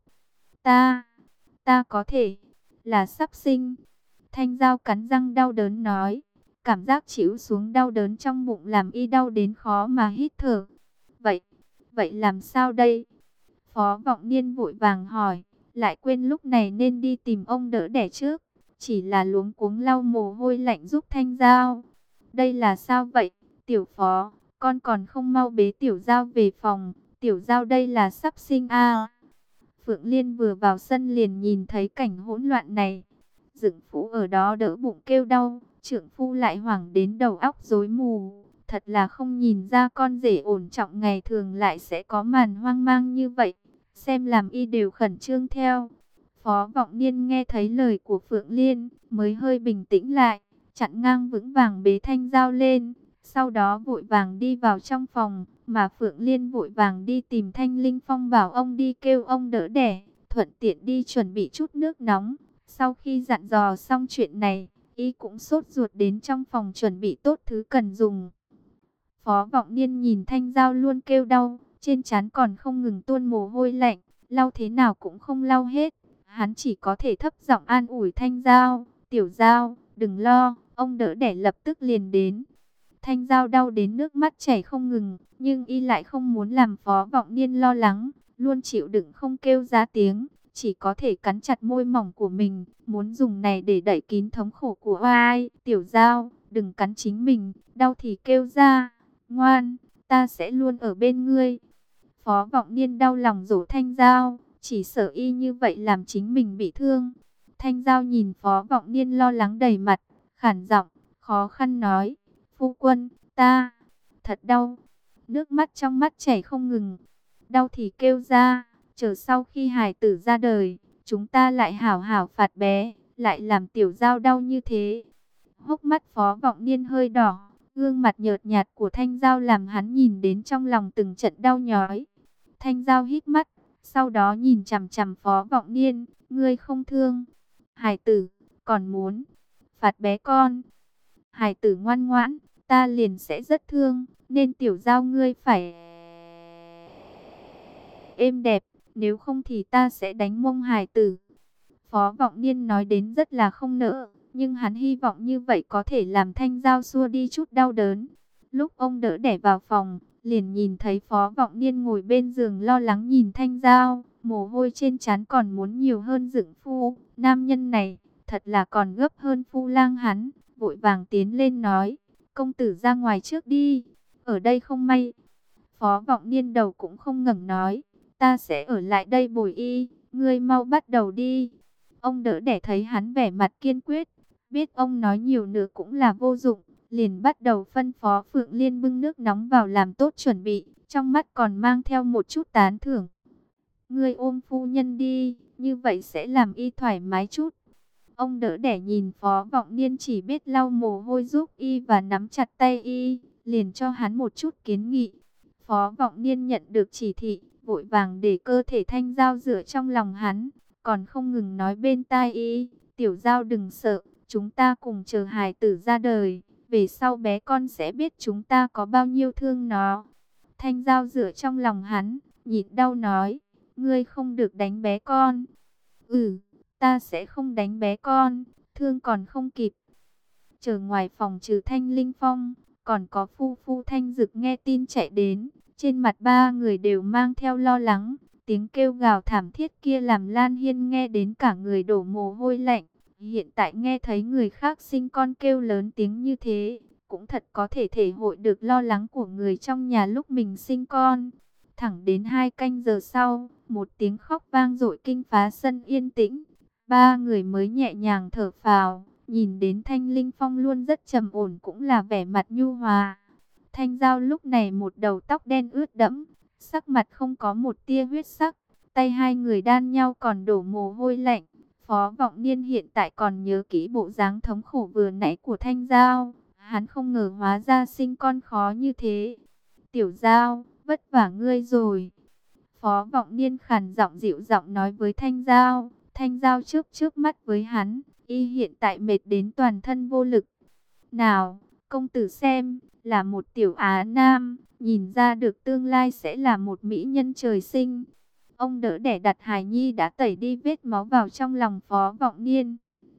Ta, ta có thể là sắp sinh. Thanh Giao cắn răng đau đớn nói, cảm giác chịu xuống đau đớn trong bụng làm y đau đến khó mà hít thở. Vậy, vậy làm sao đây? Phó Vọng Niên vội vàng hỏi, lại quên lúc này nên đi tìm ông đỡ đẻ trước, chỉ là luống cuống lau mồ hôi lạnh giúp Thanh Giao. Đây là sao vậy, Tiểu Phó, con còn không mau bế Tiểu Giao về phòng, Tiểu Giao đây là sắp sinh a. Phượng Liên vừa vào sân liền nhìn thấy cảnh hỗn loạn này. Dượng Phú ở đó đỡ bụng kêu đau, trượng phu lại hoảng đến đầu óc rối mù. Thật là không nhìn ra con rể ổn trọng ngày thường lại sẽ có màn hoang mang như vậy. Xem làm y đều khẩn trương theo. Phó Vọng Niên nghe thấy lời của Phượng Liên, mới hơi bình tĩnh lại, chặn ngang vững vàng bế Thanh Giao lên. Sau đó vội vàng đi vào trong phòng, mà Phượng Liên vội vàng đi tìm Thanh Linh Phong bảo ông đi kêu ông đỡ đẻ, thuận tiện đi chuẩn bị chút nước nóng. Sau khi dặn dò xong chuyện này, y cũng sốt ruột đến trong phòng chuẩn bị tốt thứ cần dùng. Phó Vọng Niên nhìn Thanh Giao luôn kêu đau, trên trán còn không ngừng tuôn mồ hôi lạnh, lau thế nào cũng không lau hết. Hắn chỉ có thể thấp giọng an ủi Thanh Giao, Tiểu Giao, đừng lo, ông đỡ đẻ lập tức liền đến. Thanh Giao đau đến nước mắt chảy không ngừng, nhưng y lại không muốn làm Phó Vọng Niên lo lắng, luôn chịu đựng không kêu ra tiếng, chỉ có thể cắn chặt môi mỏng của mình, muốn dùng này để đẩy kín thống khổ của ai. Tiểu Giao, đừng cắn chính mình, đau thì kêu ra, ngoan, ta sẽ luôn ở bên ngươi. Phó Vọng Niên đau lòng dỗ Thanh Giao, chỉ sợ y như vậy làm chính mình bị thương. Thanh Giao nhìn Phó Vọng Niên lo lắng đầy mặt, khản giọng, khó khăn nói, phu quân, ta, thật đau. Nước mắt trong mắt chảy không ngừng. Đau thì kêu ra, chờ sau khi hài tử ra đời, chúng ta lại hảo hảo phạt bé, lại làm Tiểu Giao đau như thế. Hốc mắt Phó Vọng Niên hơi đỏ, gương mặt nhợt nhạt của Thanh Giao làm hắn nhìn đến trong lòng từng trận đau nhói. Thanh Giao hít mắt, sau đó nhìn chằm chằm Phó Vọng Niên, ngươi không thương hài tử, còn muốn phạt bé con. Hài tử ngoan ngoãn, ta liền sẽ rất thương, nên Tiểu Giao ngươi phải êm đẹp, nếu không thì ta sẽ đánh mông hài tử. Phó Vọng Niên nói đến rất là không nỡ, nhưng hắn hy vọng như vậy có thể làm Thanh Giao xua đi chút đau đớn. Lúc ông đỡ đẻ vào phòng, liền nhìn thấy Phó Vọng Niên ngồi bên giường lo lắng nhìn Thanh Giao, mồ hôi trên trán còn muốn nhiều hơn Dượng Phu. Nam nhân này, thật là còn gấp hơn Phu Lang hắn, vội vàng tiến lên nói, công tử ra ngoài trước đi, ở đây không may. Phó Vọng Niên đầu cũng không ngẩng nói, ta sẽ ở lại đây bồi y, ngươi mau bắt đầu đi. Ông đỡ đẻ thấy hắn vẻ mặt kiên quyết, biết ông nói nhiều nữa cũng là vô dụng, liền bắt đầu phân phó Phượng Liên bưng nước nóng vào làm tốt chuẩn bị, trong mắt còn mang theo một chút tán thưởng. Ngươi ôm phu nhân đi, như vậy sẽ làm y thoải mái chút. Ông đỡ đẻ nhìn Phó Vọng Niên chỉ biết lau mồ hôi giúp y và nắm chặt tay y, liền cho hắn một chút kiến nghị. Phó Vọng Niên nhận được chỉ thị, vội vàng để cơ thể Thanh Giao dựa trong lòng hắn, còn không ngừng nói bên tai y, Tiểu Giao đừng sợ, chúng ta cùng chờ hài tử ra đời, về sau bé con sẽ biết chúng ta có bao nhiêu thương nó. Thanh Giao dựa trong lòng hắn, nhịn đau nói, ngươi không được đánh bé con. Ừ, ta sẽ không đánh bé con, thương còn không kịp. Chờ ngoài phòng trừ Thanh Linh Phong, còn có Phu Phu Thanh Dực nghe tin chạy đến, trên mặt ba người đều mang theo lo lắng. Tiếng kêu gào thảm thiết kia làm Lan Hiên nghe đến cả người đổ mồ hôi lạnh. Hiện tại nghe thấy người khác sinh con kêu lớn tiếng như thế, cũng thật có thể thể hội được lo lắng của người trong nhà lúc mình sinh con. Thẳng đến hai canh giờ sau, một tiếng khóc vang dội kinh phá sân yên tĩnh. Ba người mới nhẹ nhàng thở phào, nhìn đến Thanh Linh Phong luôn rất trầm ổn cũng là vẻ mặt nhu hòa. Thanh Giao lúc này một đầu tóc đen ướt đẫm, sắc mặt không có một tia huyết sắc, tay hai người đan nhau còn đổ mồ hôi lạnh. Phó Vọng Niên hiện tại còn nhớ kỹ bộ dáng thống khổ vừa nãy của Thanh Giao, hắn không ngờ hóa ra sinh con khó như thế. Tiểu Giao, vất vả ngươi rồi. Phó Vọng Niên khàn giọng dịu giọng nói với Thanh Giao. Thanh Giao trước trước mắt với hắn, y hiện tại mệt đến toàn thân vô lực. Nào, công tử xem, là một tiểu Á Nam, nhìn ra được tương lai sẽ là một mỹ nhân trời sinh. Ông đỡ đẻ đặt hài nhi đã tẩy đi vết máu vào trong lòng Phó Vọng Niên.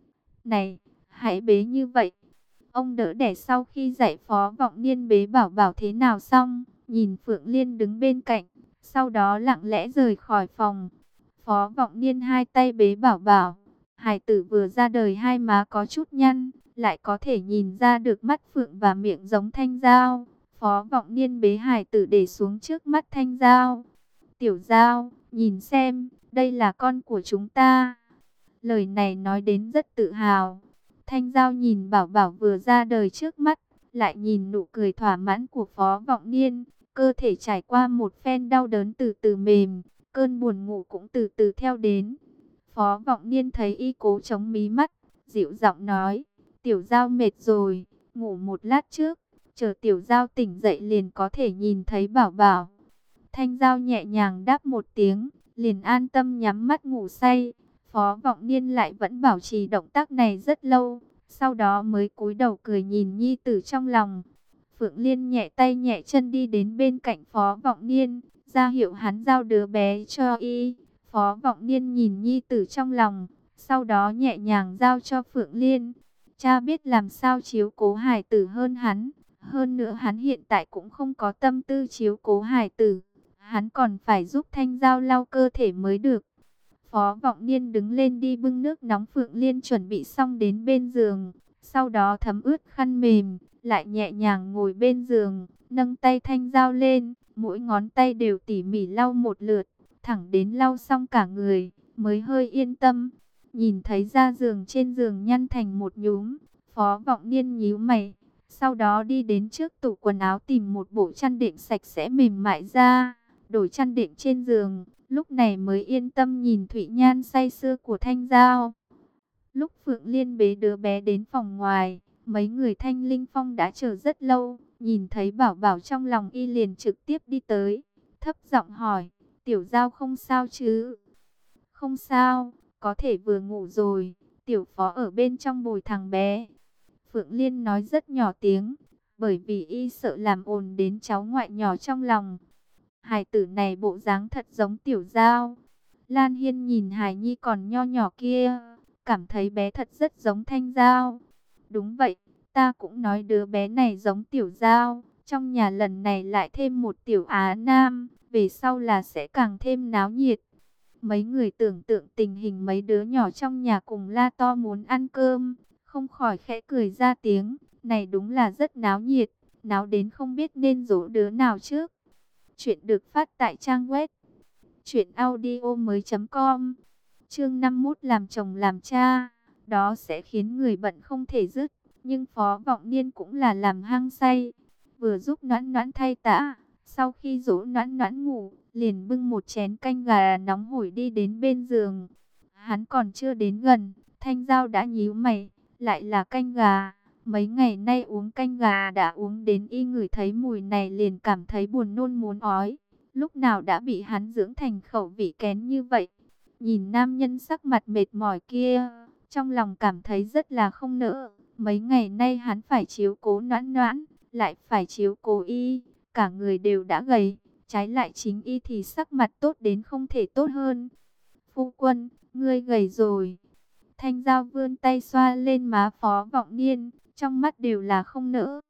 Này, hãy bế như vậy. Ông đỡ đẻ sau khi dạy Phó Vọng Niên bế Bảo Bảo thế nào xong, nhìn Phượng Liên đứng bên cạnh, sau đó lặng lẽ rời khỏi phòng. Phó Vọng Niên hai tay bế Bảo Bảo, hài tử vừa ra đời hai má có chút nhăn, lại có thể nhìn ra được mắt phượng và miệng giống Thanh Giao. Phó Vọng Niên bế hài tử để xuống trước mắt Thanh Giao. Tiểu Giao, nhìn xem, đây là con của chúng ta. Lời này nói đến rất tự hào. Thanh Giao nhìn Bảo Bảo vừa ra đời trước mắt, lại nhìn nụ cười thỏa mãn của Phó Vọng Niên. Cơ thể trải qua một phen đau đớn từ từ mềm, cơn buồn ngủ cũng từ từ theo đến. Phó Vọng Niên thấy y cố chống mí mắt, dịu giọng nói, Tiểu Giao mệt rồi, ngủ một lát trước, chờ Tiểu Giao tỉnh dậy liền có thể nhìn thấy Bảo Bảo. Thanh Giao nhẹ nhàng đáp một tiếng, liền an tâm nhắm mắt ngủ say. Phó Vọng Niên lại vẫn bảo trì động tác này rất lâu, sau đó mới cúi đầu cười nhìn nhi tử trong lòng. Phượng Liên nhẹ tay nhẹ chân đi đến bên cạnh Phó Vọng Niên, ra hiệu hắn giao đứa bé cho y. Phó Vọng Niên nhìn nhi tử trong lòng, sau đó nhẹ nhàng giao cho Phượng Liên. Cha biết làm sao chiếu cố hài tử hơn hắn, hơn nữa hắn hiện tại cũng không có tâm tư chiếu cố hài tử, hắn còn phải giúp Thanh Giao lau cơ thể mới được. Phó Vọng Niên đứng lên đi bưng nước nóng Phượng Liên chuẩn bị xong đến bên giường, sau đó thấm ướt khăn mềm, lại nhẹ nhàng ngồi bên giường, nâng tay Thanh Giao lên, mỗi ngón tay đều tỉ mỉ lau một lượt, thẳng đến lau xong cả người, mới hơi yên tâm. Nhìn thấy da giường trên giường nhăn thành một nhúm, Phó Vọng Niên nhíu mày, sau đó đi đến trước tủ quần áo tìm một bộ chăn đệm sạch sẽ mềm mại ra, đổi chăn đệm trên giường, lúc này mới yên tâm nhìn Thụy Nhan say sưa của Thanh Giao. Lúc Phượng Liên bế đứa bé đến phòng ngoài, mấy người Thanh Linh Phong đã chờ rất lâu, nhìn thấy Bảo Bảo trong lòng y liền trực tiếp đi tới, thấp giọng hỏi, Tiểu Giao không sao chứ? Không sao, có thể vừa ngủ rồi, Tiểu Phó ở bên trong bồi thằng bé. Phượng Liên nói rất nhỏ tiếng, bởi vì y sợ làm ồn đến cháu ngoại nhỏ trong lòng. Hài tử này bộ dáng thật giống Tiểu Giao. Lan Hiên nhìn hài nhi còn nho nhỏ kia, cảm thấy bé thật rất giống Thanh Giao. Đúng vậy, ta cũng nói đứa bé này giống Tiểu Giao. Trong nhà lần này lại thêm một Tiểu Á Nam, về sau là sẽ càng thêm náo nhiệt. Mấy người tưởng tượng tình hình mấy đứa nhỏ trong nhà cùng la to muốn ăn cơm, không khỏi khẽ cười ra tiếng. Này đúng là rất náo nhiệt, náo đến không biết nên dỗ đứa nào trước. Chuyện được phát tại trang web truyện audio mới chấm com. Chương năm mươi mốt làm chồng làm cha, đó sẽ khiến người bận không thể dứt, nhưng Phó Vọng Niên cũng là làm hăng say, vừa giúp Noãn Noãn thay tã, sau khi dỗ Noãn Noãn ngủ, liền bưng một chén canh gà nóng hổi đi đến bên giường. Hắn còn chưa đến gần, Thanh Giao đã nhíu mày, lại là canh gà. Mấy ngày nay uống canh gà đã uống đến y ngửi thấy mùi này liền cảm thấy buồn nôn muốn ói. Lúc nào đã bị hắn dưỡng thành khẩu vị kén như vậy. Nhìn nam nhân sắc mặt mệt mỏi kia, trong lòng cảm thấy rất là không nỡ. Mấy ngày nay hắn phải chiếu cố Noãn Noãn, lại phải chiếu cố y, cả người đều đã gầy. Trái lại chính y thì sắc mặt tốt đến không thể tốt hơn. Phu quân, ngươi gầy rồi. Thanh Giao vươn tay xoa lên má Phó Vọng Niên, trong mắt đều là không nỡ.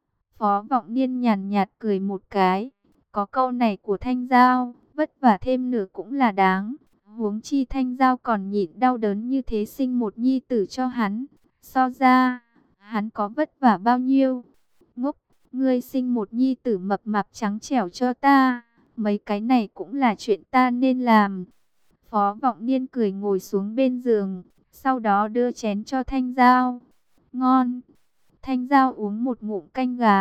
Phó Vọng Niên nhàn nhạt cười một cái. Có câu này của Thanh Giao, vất vả thêm nữa cũng là đáng. Huống chi Thanh Giao còn nhịn đau đớn như thế sinh một nhi tử cho hắn. So ra, hắn có vất vả bao nhiêu? Ngốc, ngươi sinh một nhi tử mập mạp trắng trẻo cho ta. Mấy cái này cũng là chuyện ta nên làm. Phó Vọng Niên cười ngồi xuống bên giường, sau đó đưa chén cho Thanh Giao. Ngon. Thanh Giao uống một ngụm canh gà,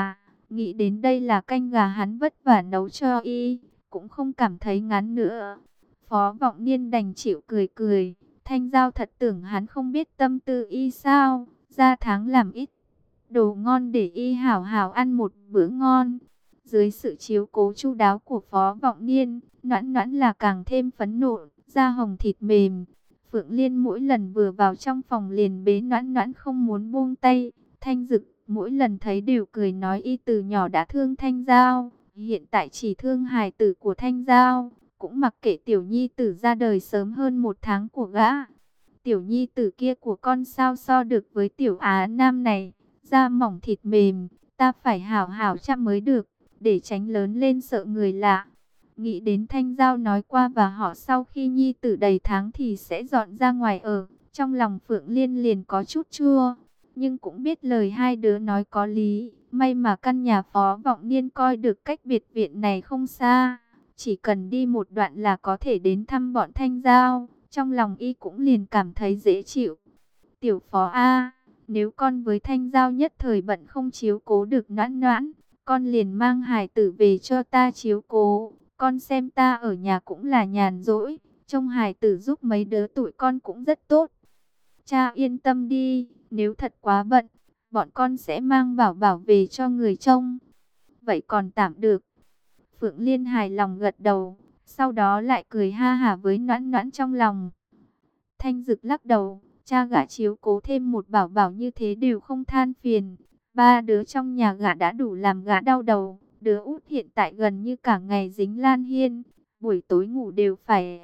Nghĩ đến đây là canh gà hắn vất vả nấu cho y, cũng không cảm thấy ngán nữa. Phó Vọng Niên đành chịu cười cười. Thanh Giao thật tưởng hắn không biết tâm tư y sao, ra tháng làm ít đồ ngon để y hảo hảo ăn một bữa ngon. Dưới sự chiếu cố chu đáo của Phó Vọng Niên, Noãn Noãn là càng thêm phấn nộ, da hồng thịt mềm. Phượng Liên mỗi lần vừa vào trong phòng liền bế Noãn Noãn không muốn buông tay. Thanh Dực mỗi lần thấy đều cười nói y từ nhỏ đã thương Thanh Giao, hiện tại chỉ thương hài tử của Thanh Giao, cũng mặc kệ tiểu nhi tử ra đời sớm hơn một tháng của gã. Tiểu nhi tử kia của con sao so được với tiểu Á Nam này, da mỏng thịt mềm, ta phải hảo hảo chăm mới được, để tránh lớn lên sợ người lạ. Nghĩ đến Thanh Giao nói qua và họ sau khi nhi tử đầy tháng thì sẽ dọn ra ngoài ở, trong lòng Phượng Liên liền có chút chua, nhưng cũng biết lời hai đứa nói có lý. May mà căn nhà Phó Vọng Niên coi được cách biệt viện này không xa, chỉ cần đi một đoạn là có thể đến thăm bọn Thanh Giao. Trong lòng y cũng liền cảm thấy dễ chịu. Tiểu Phó A, nếu con với Thanh Giao nhất thời bận không chiếu cố được Noãn Noãn, con liền mang hài tử về cho ta chiếu cố. Con xem ta ở nhà cũng là nhàn rỗi, trông hài tử giúp mấy đứa tụi con cũng rất tốt. Cha yên tâm đi, nếu thật quá bận, bọn con sẽ mang Bảo Bảo về cho người trông. Vậy còn tạm được. Phượng Liên hài lòng gật đầu, sau đó lại cười ha hả với Noãn Noãn trong lòng. Thanh Dực lắc đầu, cha gã chiếu cố thêm một Bảo Bảo như thế đều không than phiền. Ba đứa trong nhà gã đã đủ làm gã đau đầu. Đứa út hiện tại gần như cả ngày dính Lan Hiên, buổi tối ngủ đều phải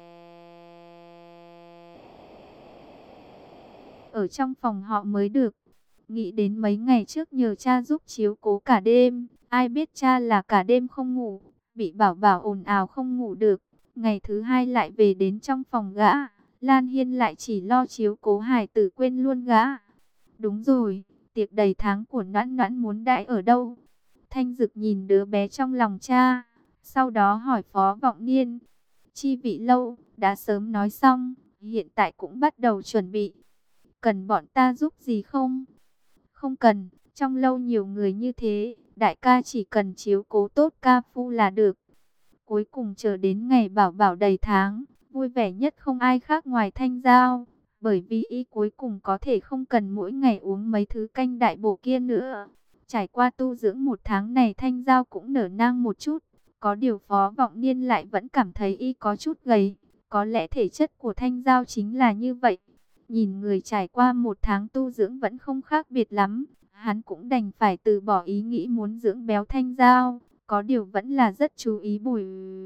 ở trong phòng họ mới được. Nghĩ đến mấy ngày trước nhờ cha giúp chiếu cố cả đêm, ai biết cha là cả đêm không ngủ, bị Bảo Bảo ồn ào không ngủ được. Ngày thứ hai lại về đến trong phòng gã, Lan Hiên lại chỉ lo chiếu cố hài tử quên luôn gã. Đúng rồi, tiệc đầy tháng của Noãn Noãn muốn đãi ở đâu? Thanh Dực nhìn đứa bé trong lòng cha, sau đó hỏi Phó Vọng Niên. Chi vị lâu, đã sớm nói xong, hiện tại cũng bắt đầu chuẩn bị. Cần bọn ta giúp gì không? Không cần, trong lâu nhiều người như thế, đại ca chỉ cần chiếu cố tốt ca phu là được. Cuối cùng chờ đến ngày Bảo Bảo đầy tháng, vui vẻ nhất không ai khác ngoài Thanh Giao, bởi vì y cuối cùng có thể không cần mỗi ngày uống mấy thứ canh đại bổ kia nữa. Trải qua tu dưỡng một tháng này Thanh Giao cũng nở nang một chút, có điều Phó Vọng Niên lại vẫn cảm thấy y có chút gầy, có lẽ thể chất của Thanh Giao chính là như vậy. Nhìn người trải qua một tháng tu dưỡng vẫn không khác biệt lắm, hắn cũng đành phải từ bỏ ý nghĩ muốn dưỡng béo Thanh Giao. Có điều vẫn là rất chú ý bồi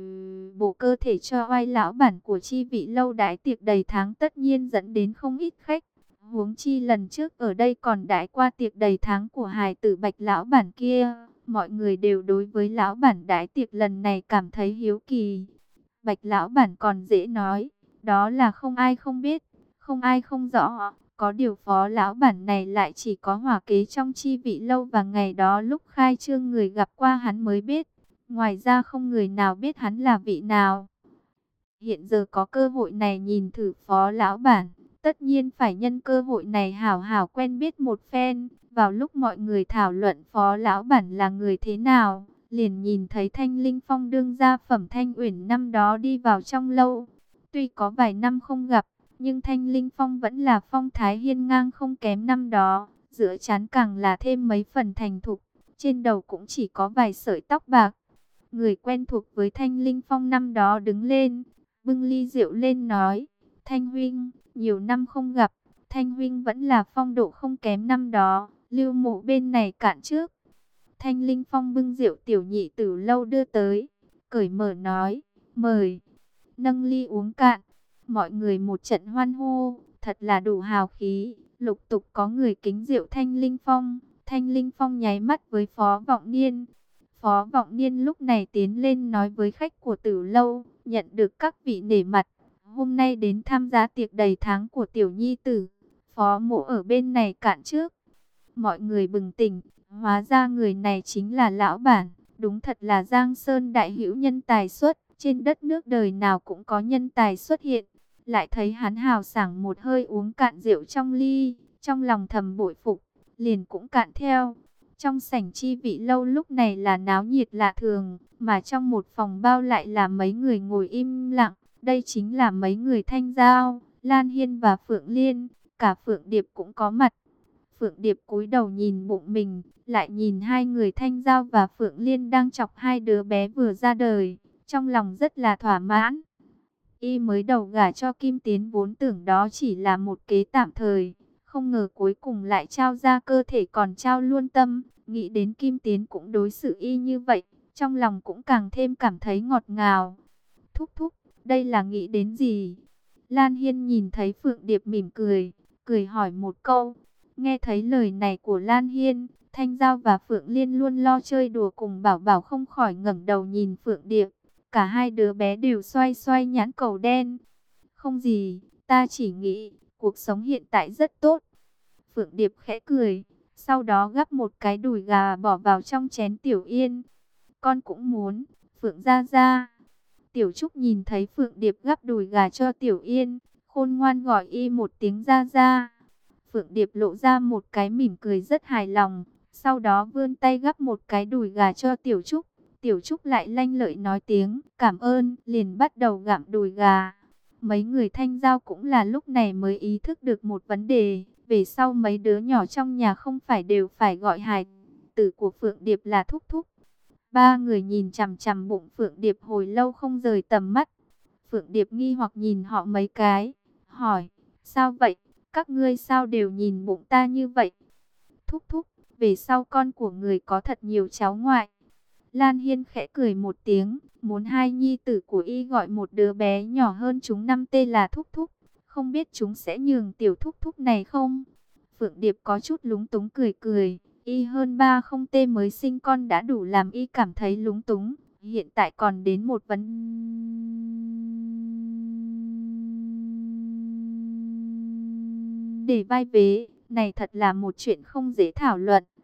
bổ cơ thể cho oai lão bản của chi vị lâu đãi tiệc đầy tháng, tất nhiên dẫn đến không ít khách. Huống chi lần trước ở đây còn đãi qua tiệc đầy tháng của hài tử Bạch lão bản kia, mọi người đều đối với lão bản đãi tiệc lần này cảm thấy hiếu kỳ. Bạch lão bản còn dễ nói, đó là không ai không biết, không ai không rõ. Có điều Phó lão bản này lại chỉ có hỏa kế trong chi vị lâu và ngày đó lúc khai trương người gặp qua hắn mới biết. Ngoài ra không người nào biết hắn là vị nào. Hiện giờ có cơ hội này nhìn thử Phó lão bản, tất nhiên phải nhân cơ hội này hảo hảo quen biết một phen. Vào lúc mọi người thảo luận Phó lão bản là người thế nào, liền nhìn thấy Thanh Linh Phong đương gia Phẩm Thanh Uyển năm đó đi vào trong lâu. Tuy có vài năm không gặp, nhưng Thanh Linh Phong vẫn là phong thái hiên ngang không kém năm đó, giữa trán càng là thêm mấy phần thành thục, trên đầu cũng chỉ có vài sợi tóc bạc. Người quen thuộc với Thanh Linh Phong năm đó đứng lên, bưng ly rượu lên nói, Thanh huynh, nhiều năm không gặp, Thanh huynh vẫn là phong độ không kém năm đó, Lưu Mộ bên này cạn trước. Thanh Linh Phong bưng rượu tiểu nhị tử lâu đưa tới, cởi mở nói, mời, nâng ly uống cạn. Mọi người một trận hoan hô, thật là đủ hào khí, lục tục có người kính rượu Thanh Linh Phong. Thanh Linh Phong nháy mắt với Phó Vọng Niên. Phó Vọng Niên lúc này tiến lên nói với khách của Tử lâu, nhận được các vị nể mặt, hôm nay đến tham gia tiệc đầy tháng của tiểu nhi tử, Phó mộ ở bên này cạn trước. Mọi người bừng tỉnh, hóa ra người này chính là lão bản, đúng thật là Giang Sơn đại hữu nhân tài xuất, trên đất nước đời nào cũng có nhân tài xuất hiện. Lại thấy hắn hào sảng một hơi uống cạn rượu trong ly, trong lòng thầm bội phục, liền cũng cạn theo. Trong sảnh chi vị lâu lúc này là náo nhiệt lạ thường, mà trong một phòng bao lại là mấy người ngồi im lặng. Đây chính là mấy người Thanh Giao, Lan Hiên và Phượng Liên, cả Phượng Điệp cũng có mặt. Phượng Điệp cúi đầu nhìn bụng mình, lại nhìn hai người Thanh Giao và Phượng Liên đang chọc hai đứa bé vừa ra đời, trong lòng rất là thỏa mãn. Y mới đầu gả cho Kim Tiến vốn tưởng đó chỉ là một kế tạm thời, không ngờ cuối cùng lại trao ra cơ thể còn trao luôn tâm. Nghĩ đến Kim Tiến cũng đối xử y như vậy, trong lòng cũng càng thêm cảm thấy ngọt ngào. Thúc thúc, đây là nghĩ đến gì? Lan Hiên nhìn thấy Phượng Điệp mỉm cười, cười hỏi một câu. Nghe thấy lời này của Lan Hiên, Thanh Giao và Phượng Liên luôn lo chơi đùa cùng Bảo Bảo không khỏi ngẩng đầu nhìn Phượng Điệp. Cả hai đứa bé đều xoay xoay nhãn cầu đen. Không gì, ta chỉ nghĩ cuộc sống hiện tại rất tốt. Phượng Điệp khẽ cười, sau đó gắp một cái đùi gà bỏ vào trong chén Tiểu Yên. Con cũng muốn, Phượng gia gia. Tiểu Trúc nhìn thấy Phượng Điệp gắp đùi gà cho Tiểu Yên, khôn ngoan gọi y một tiếng gia gia. Phượng Điệp lộ ra một cái mỉm cười rất hài lòng, sau đó vươn tay gắp một cái đùi gà cho Tiểu Trúc. Tiểu Trúc lại lanh lợi nói tiếng cảm ơn, liền bắt đầu gặm đùi gà. Mấy người Thanh Giao cũng là lúc này mới ý thức được một vấn đề, về sau mấy đứa nhỏ trong nhà không phải đều phải gọi hài tử của Phượng Điệp là thúc thúc. Ba người nhìn chằm chằm bụng Phượng Điệp hồi lâu không rời tầm mắt. Phượng Điệp nghi hoặc nhìn họ mấy cái, hỏi, sao vậy? Các ngươi sao đều nhìn bụng ta như vậy? Thúc thúc, về sau con của người có thật nhiều cháu ngoại. Lan Hiên khẽ cười một tiếng, muốn hai nhi tử của y gọi một đứa bé nhỏ hơn chúng năm tên là thúc thúc. Không biết chúng sẽ nhường tiểu thúc thúc này không? Phượng Điệp có chút lúng túng cười cười. Y hơn ba không tê mới sinh con đã đủ làm y cảm thấy lúng túng. Hiện tại còn đến một vấn đề vai vế. Này thật là một chuyện không dễ thảo luận.